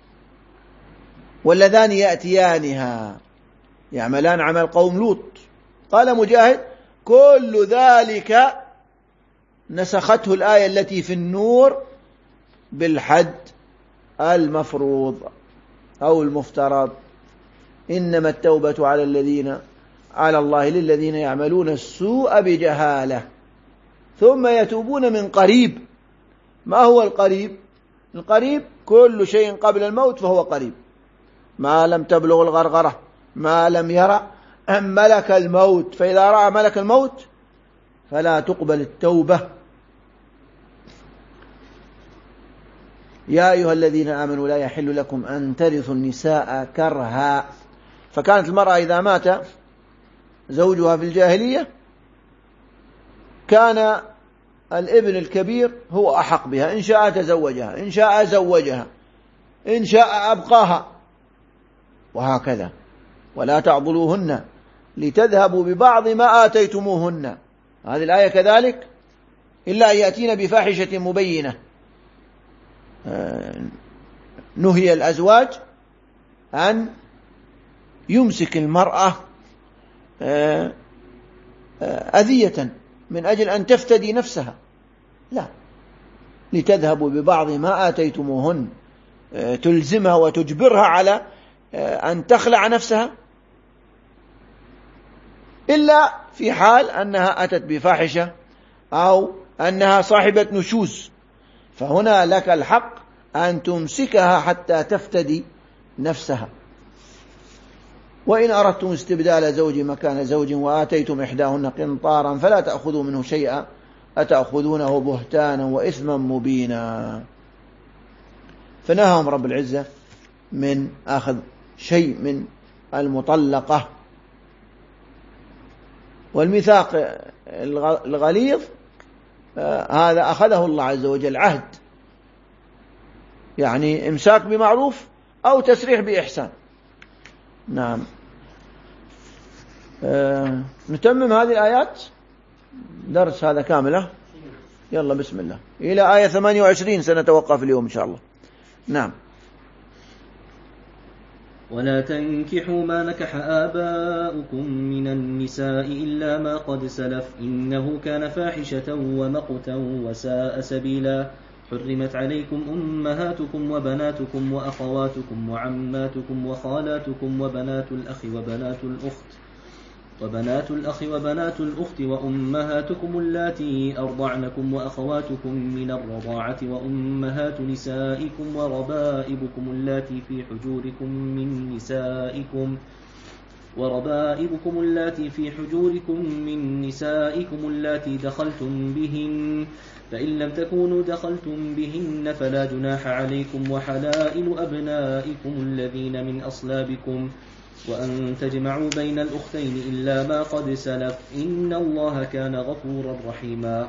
واللذان يأتيانها يعملان عمل قوم لوط، قال مجاهد كل ذلك نسخته الآية التي في النور بالحد المفروض أو المفترض، إنما التوبة على الله للذين يعملون السوء بجهالة ثم يتوبون من قريب. ما هو القريب؟ القريب كل شيء قبل الموت فهو قريب، ما لم تبلغ الغرغرة، ما لم يرى ملك الموت، فإذا رأى ملك الموت فلا تقبل التوبة. يا أيها الذين آمنوا لا يحل لكم أن ترثوا النساء كرها، فكانت المرأة إذا مات زوجها في الجاهلية كان الابن الكبير هو أحق بها، إن شاء تزوجها، إن شاء زوجها، إن شاء أبقاها، وهكذا. ولا تعضلوهن لتذهبوا ببعض ما آتيتموهن، هذه الآية كذلك، إلا أن يأتين بفاحشة مبينة. نهي الأزواج أن يمسك المرأة أذية من أجل أن تفتدي نفسها، لا، لتذهبوا ببعض ما آتيتموهن، تلزمها وتجبرها على أن تخلع نفسها، إلا في حال أنها أتت بفاحشة أو أنها صاحبة نشوز، فهنا لك الحق أن تمسكها حتى تفتدي نفسها. وإن أردتم استبدال زوج مكان زوج وآتيتم إحداهن قنطارا فلا تأخذوا منه شيئا أتأخذونه بهتانا وإثما مبينا. فنهاهم رب العزة من أخذ شيء من المطلقة. والميثاق الغليظ هذا أخذه الله عز وجل عهد، يعني إمساك بمعروف أو تسريح بإحسان. نعم. نتمم هذه الآيات، درس هذا كاملة. يلا بسم الله إلى آية 28 سنتوقف اليوم إن شاء الله. نعم. ولا تنكحوا ما نكح آباؤكم من النساء إلا ما قد سلف إنه كان فاحشة ومقتا وساء سبيلا. حرمت عليكم أمهاتكم وبناتكم وأخواتكم وعماتكم وخالاتكم وبنات الأخ وبنات الأخت وأمهاتكم اللاتي أرضعنكم وأخواتكم من الرضاعة وأمهات نسائكم وربائبكم اللاتي في حجوركم من نسائكم اللاتي دخلتم بهن، فإن لم تكونوا دخلتم بهن فلا جناح عليكم، وحلائل أبنائكم الذين من أصلابكم، وأن تجمعوا بين الأختين إلا ما قد سلف إن الله كان غفورا رحيما.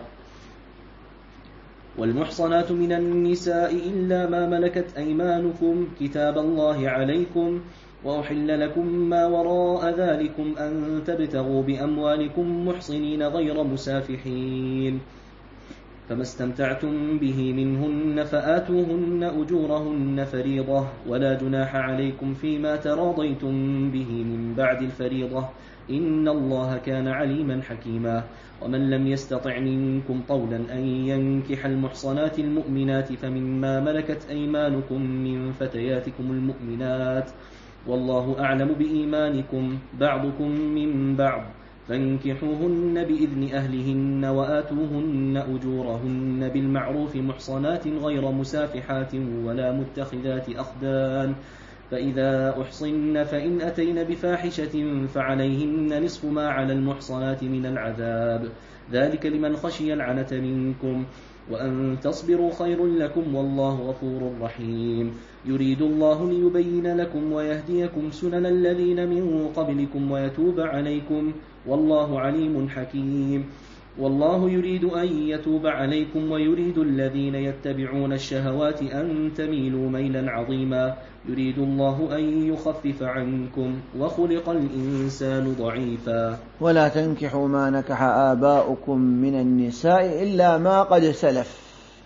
والمحصنات من النساء إلا ما ملكت أيمانكم كتاب الله عليكم، وأحل لكم ما وراء ذلكم أن تبتغوا بأموالكم محصنين غير مسافحين، فما استمتعتم به منهن فآتوهن أجورهن فريضة، ولا جناح عليكم فيما تراضيتم به من بعد الفريضة إن الله كان عليما حكيما. ومن لم يستطع منكم طولا أن ينكح المحصنات المؤمنات فمما ملكت أيمانكم من فتياتكم المؤمنات، والله أعلم بإيمانكم بعضكم من بعض، فانكحوهن بإذن أهلهن وآتوهن أجورهن بالمعروف محصنات غير مسافحات ولا متخذات أخدان، فإذا أحصن فإن أتين بفاحشة فعليهن نصف ما على المحصنات من العذاب، ذلك لمن خشي العنة منكم، وأن تصبروا خير لكم والله غفور رحيم. يريد الله ليبين لكم ويهديكم سنن الذين من قبلكم ويتوب عليكم، والله عليم حكيم. والله يريد أن يتوب عليكم ويريد الذين يتبعون الشهوات أن تميلوا ميلا عظيما، يريد الله أن يخفف عنكم وخلق الإنسان ضعيفا. ولا تنكحوا ما نكح آباؤكم من النساء إلا ما قد سلف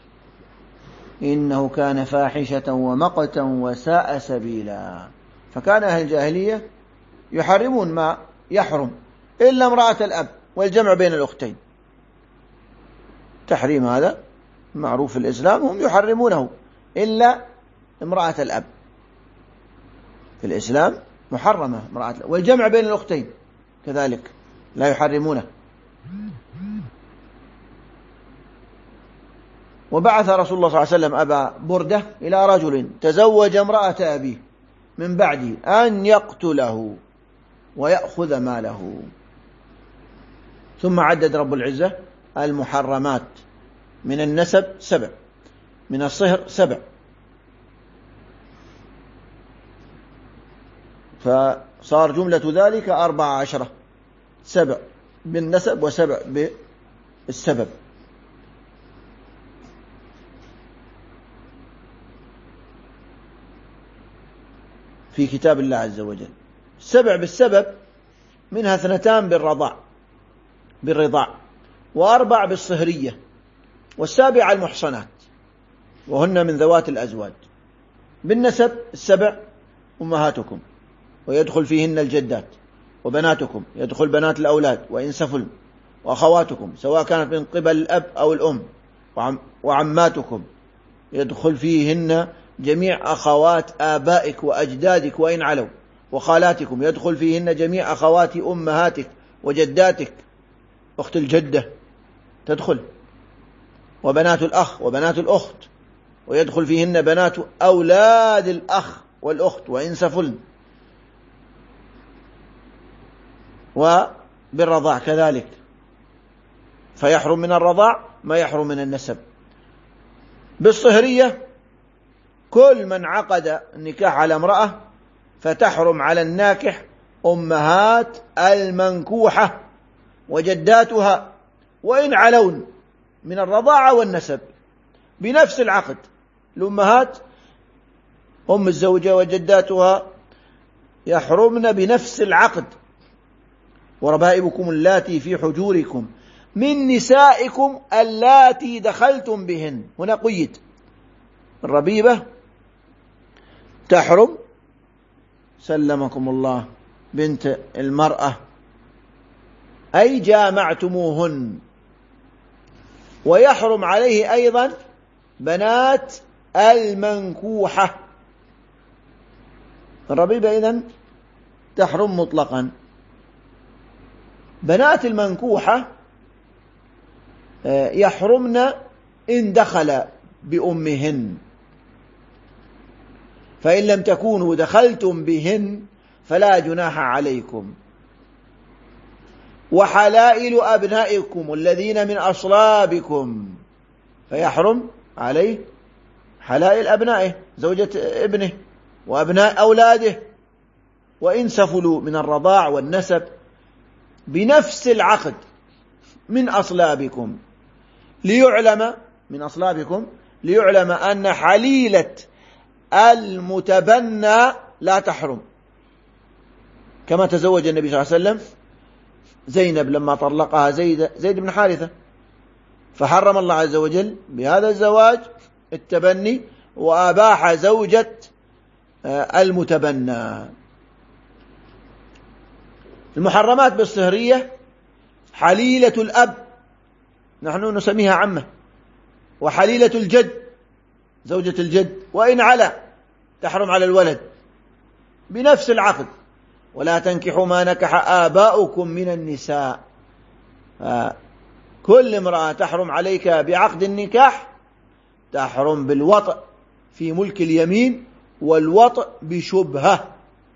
إنه كان فاحشة ومقتا وساء سبيلا. فكان أهل الجاهلية يحرمون ما يحرم إلا امرأة الأب والجمع بين الأختين، تحريم هذا معروف في الإسلام، هم يحرمونه إلا امرأة الأب في الإسلام محرمة امرأة الأب، والجمع بين الأختين كذلك لا يحرمونه. وبعث رسول الله صلى الله عليه وسلم أبا بردة إلى رجل تزوج امرأة أبيه من بعده أن يقتله ويأخذ ماله. ثم عدد رب العزة المحرمات من النسب 7، من الصهر 7، فصار جملة ذلك 14، 7 بالنسب و7 بالسبب. في كتاب الله عز وجل 7 بالسبب، منها 2 بالرضاع، و4 بالصهرية، والسابعة المحصنات وهن من ذوات الأزواج. بالنسب 7 أمهاتكم ويدخل فيهن الجدات، وبناتكم يدخل بنات الأولاد وإن سفل، وأخواتكم سواء كانت من قبل الأب أو الأم، وعماتكم يدخل فيهن جميع أخوات آبائك وأجدادك وإن علوا، وخالاتكم يدخل فيهن جميع أخوات أمهاتك وجداتك، أخت الجدة تدخل، وبنات الأخ وبنات الأخت، ويدخل فيهن بنات أولاد الأخ والأخت وإن سفلن، وبالرضاع كذلك، فيحرم من الرضاع ما يحرم من النسب. بالصهرية كل من عقد النكاح على امرأة فتحرم على الناكح أمهات المنكوحة وجداتها وإن علون من الرضاعة والنسب بنفس العقد. الأمهات أم الزوجة وجداتها يحرمن بنفس العقد. وربائبكم اللاتي في حجوركم من نسائكم اللاتي دخلتم بهن، هنا قيد. الربيبة تحرم سلمكم الله بنت المرأة أي جامعتموهن، ويحرم عليه أيضا بنات المنكوحة. الربيبة إذن تحرم مطلقا. بنات المنكوحة يحرمن إن دخل بأمهن، فإن لم تكونوا دخلتم بهن فلا جناح عليكم. وحلائل أبنائكم الذين من أصلابكم، فيحرم عليه حلائل أبنائه زوجة ابنه وأبناء أولاده وإن سفلوا من الرضاع والنسب بنفس العقد من أصلابكم، ليعلم من أصلابكم ليعلم أن حليلة المتبنى لا تحرم، كما تزوج النبي صلى الله عليه وسلم زينب لما طلقها زيد بن حارثة، فحرم الله عز وجل بهذا الزواج التبني وأباح زوجة المتبنى. المحرمات بالصهرية حليلة الأب، نحن نسميها عمة، وحليلة الجد زوجة الجد وإن علا تحرم على الولد بنفس العقد، ولا تنكحوا ما نكح آباؤكم من النساء. كل امرأة تحرم عليك بعقد النكاح تحرم بالوطء في ملك اليمين والوطء بشبهة،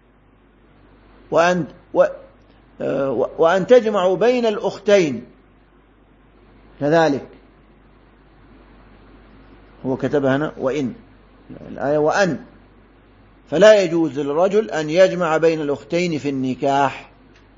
وأن تجمعوا بين الأختين كذلك. هو كتبها هنا وإن، الآية وأن، فلا يجوز للرجل أن يجمع بين الأختين في النكاح،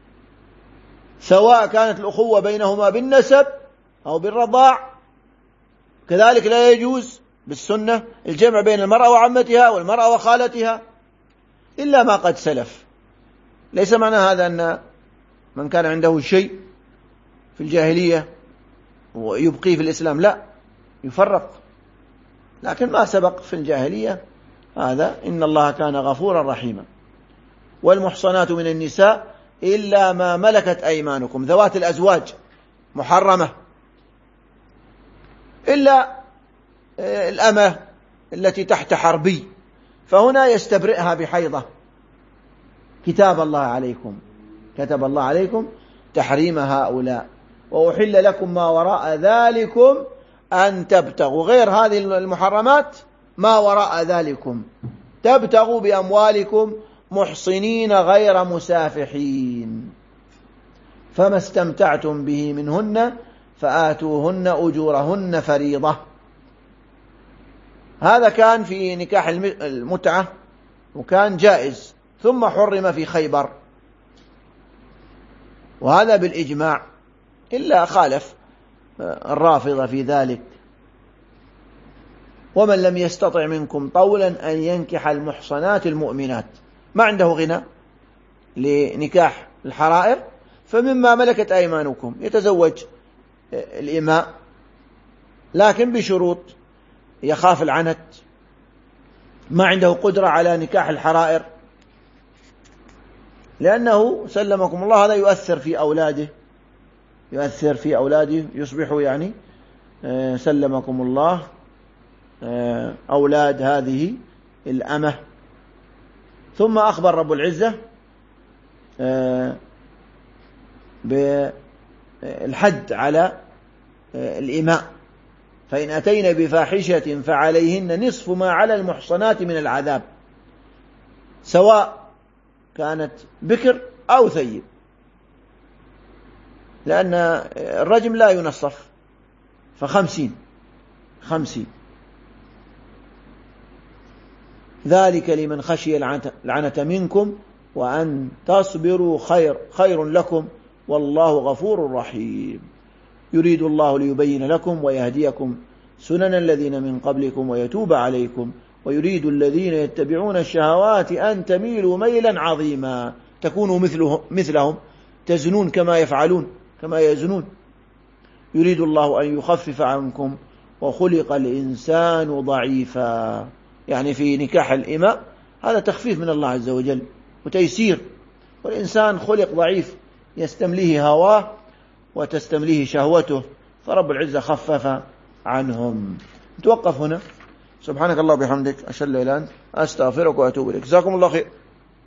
سواء كانت الأخوة بينهما بالنسب أو بالرضاع. كذلك لا يجوز بالسنة الجمع بين المرأة وعمتها والمرأة وخالتها إلا ما قد سلف. ليس معنى هذا أن من كان عنده شيء في الجاهلية ويبقيه في الإسلام، لا، يفرق. لكن ما سبق في الجاهلية هذا إن الله كان غفورا رحيما. والمحصنات من النساء إلا ما ملكت أيمانكم، ذوات الأزواج محرمة، إلا الأمة التي تحت حربي، فهنا يستبرئها بحيضة. كتاب الله عليكم، كتب الله عليكم تحريم هؤلاء، وأحل لكم ما وراء ذلكم أن تبتغوا، غير هذه المحرمات ما وراء ذلكم، تبتغوا بأموالكم محصنين غير مسافحين، فما استمتعتم به منهن فآتوهن أجورهن فريضة. هذا كان في نكاح المتعة وكان جائز، ثم حرم في خيبر، وهذا بالإجماع، إلا خالف الرافضة في ذلك. ومن لم يستطع منكم طولا أن ينكح المحصنات المؤمنات، ما عنده غنى لنكاح الحرائر، فمما ملكت أيمانكم يتزوج الإماء، لكن بشروط، يخاف العنت، ما عنده قدرة على نكاح الحرائر، لأنه سلمكم الله هذا يؤثر في أولاده، يصبحوا يعني سلمكم الله أولاد هذه الأمة. ثم أخبر رب العزة بالحد على الإماء، فإن أتينا بفاحشة فعليهن نصف ما على المحصنات من العذاب، سواء كانت بكر أو ثيب، لأن الرجم لا ينصف، ف50. ذلك لمن خشي العنة منكم وأن تصبروا خير لكم والله غفور رحيم. يريد الله ليبين لكم ويهديكم سنن الذين من قبلكم ويتوب عليكم، ويريد الذين يتبعون الشهوات أن تميلوا ميلا عظيما، تكونوا مثلهم تزنون كما يزنون. يريد الله أن يخفف عنكم وخلق الإنسان ضعيفا، يعني في نكاح الإماء هذا تخفيف من الله عز وجل وتيسير، والإنسان خلق ضعيف يستمليه هواه وتستمليه شهوته، فرب العزة خفف عنهم. نتوقف هنا. سبحانك الله وبحمدك، أشهد أن لا إله إلا أنت، أستغفرك وأتوب إليك. جزاكم الله خير.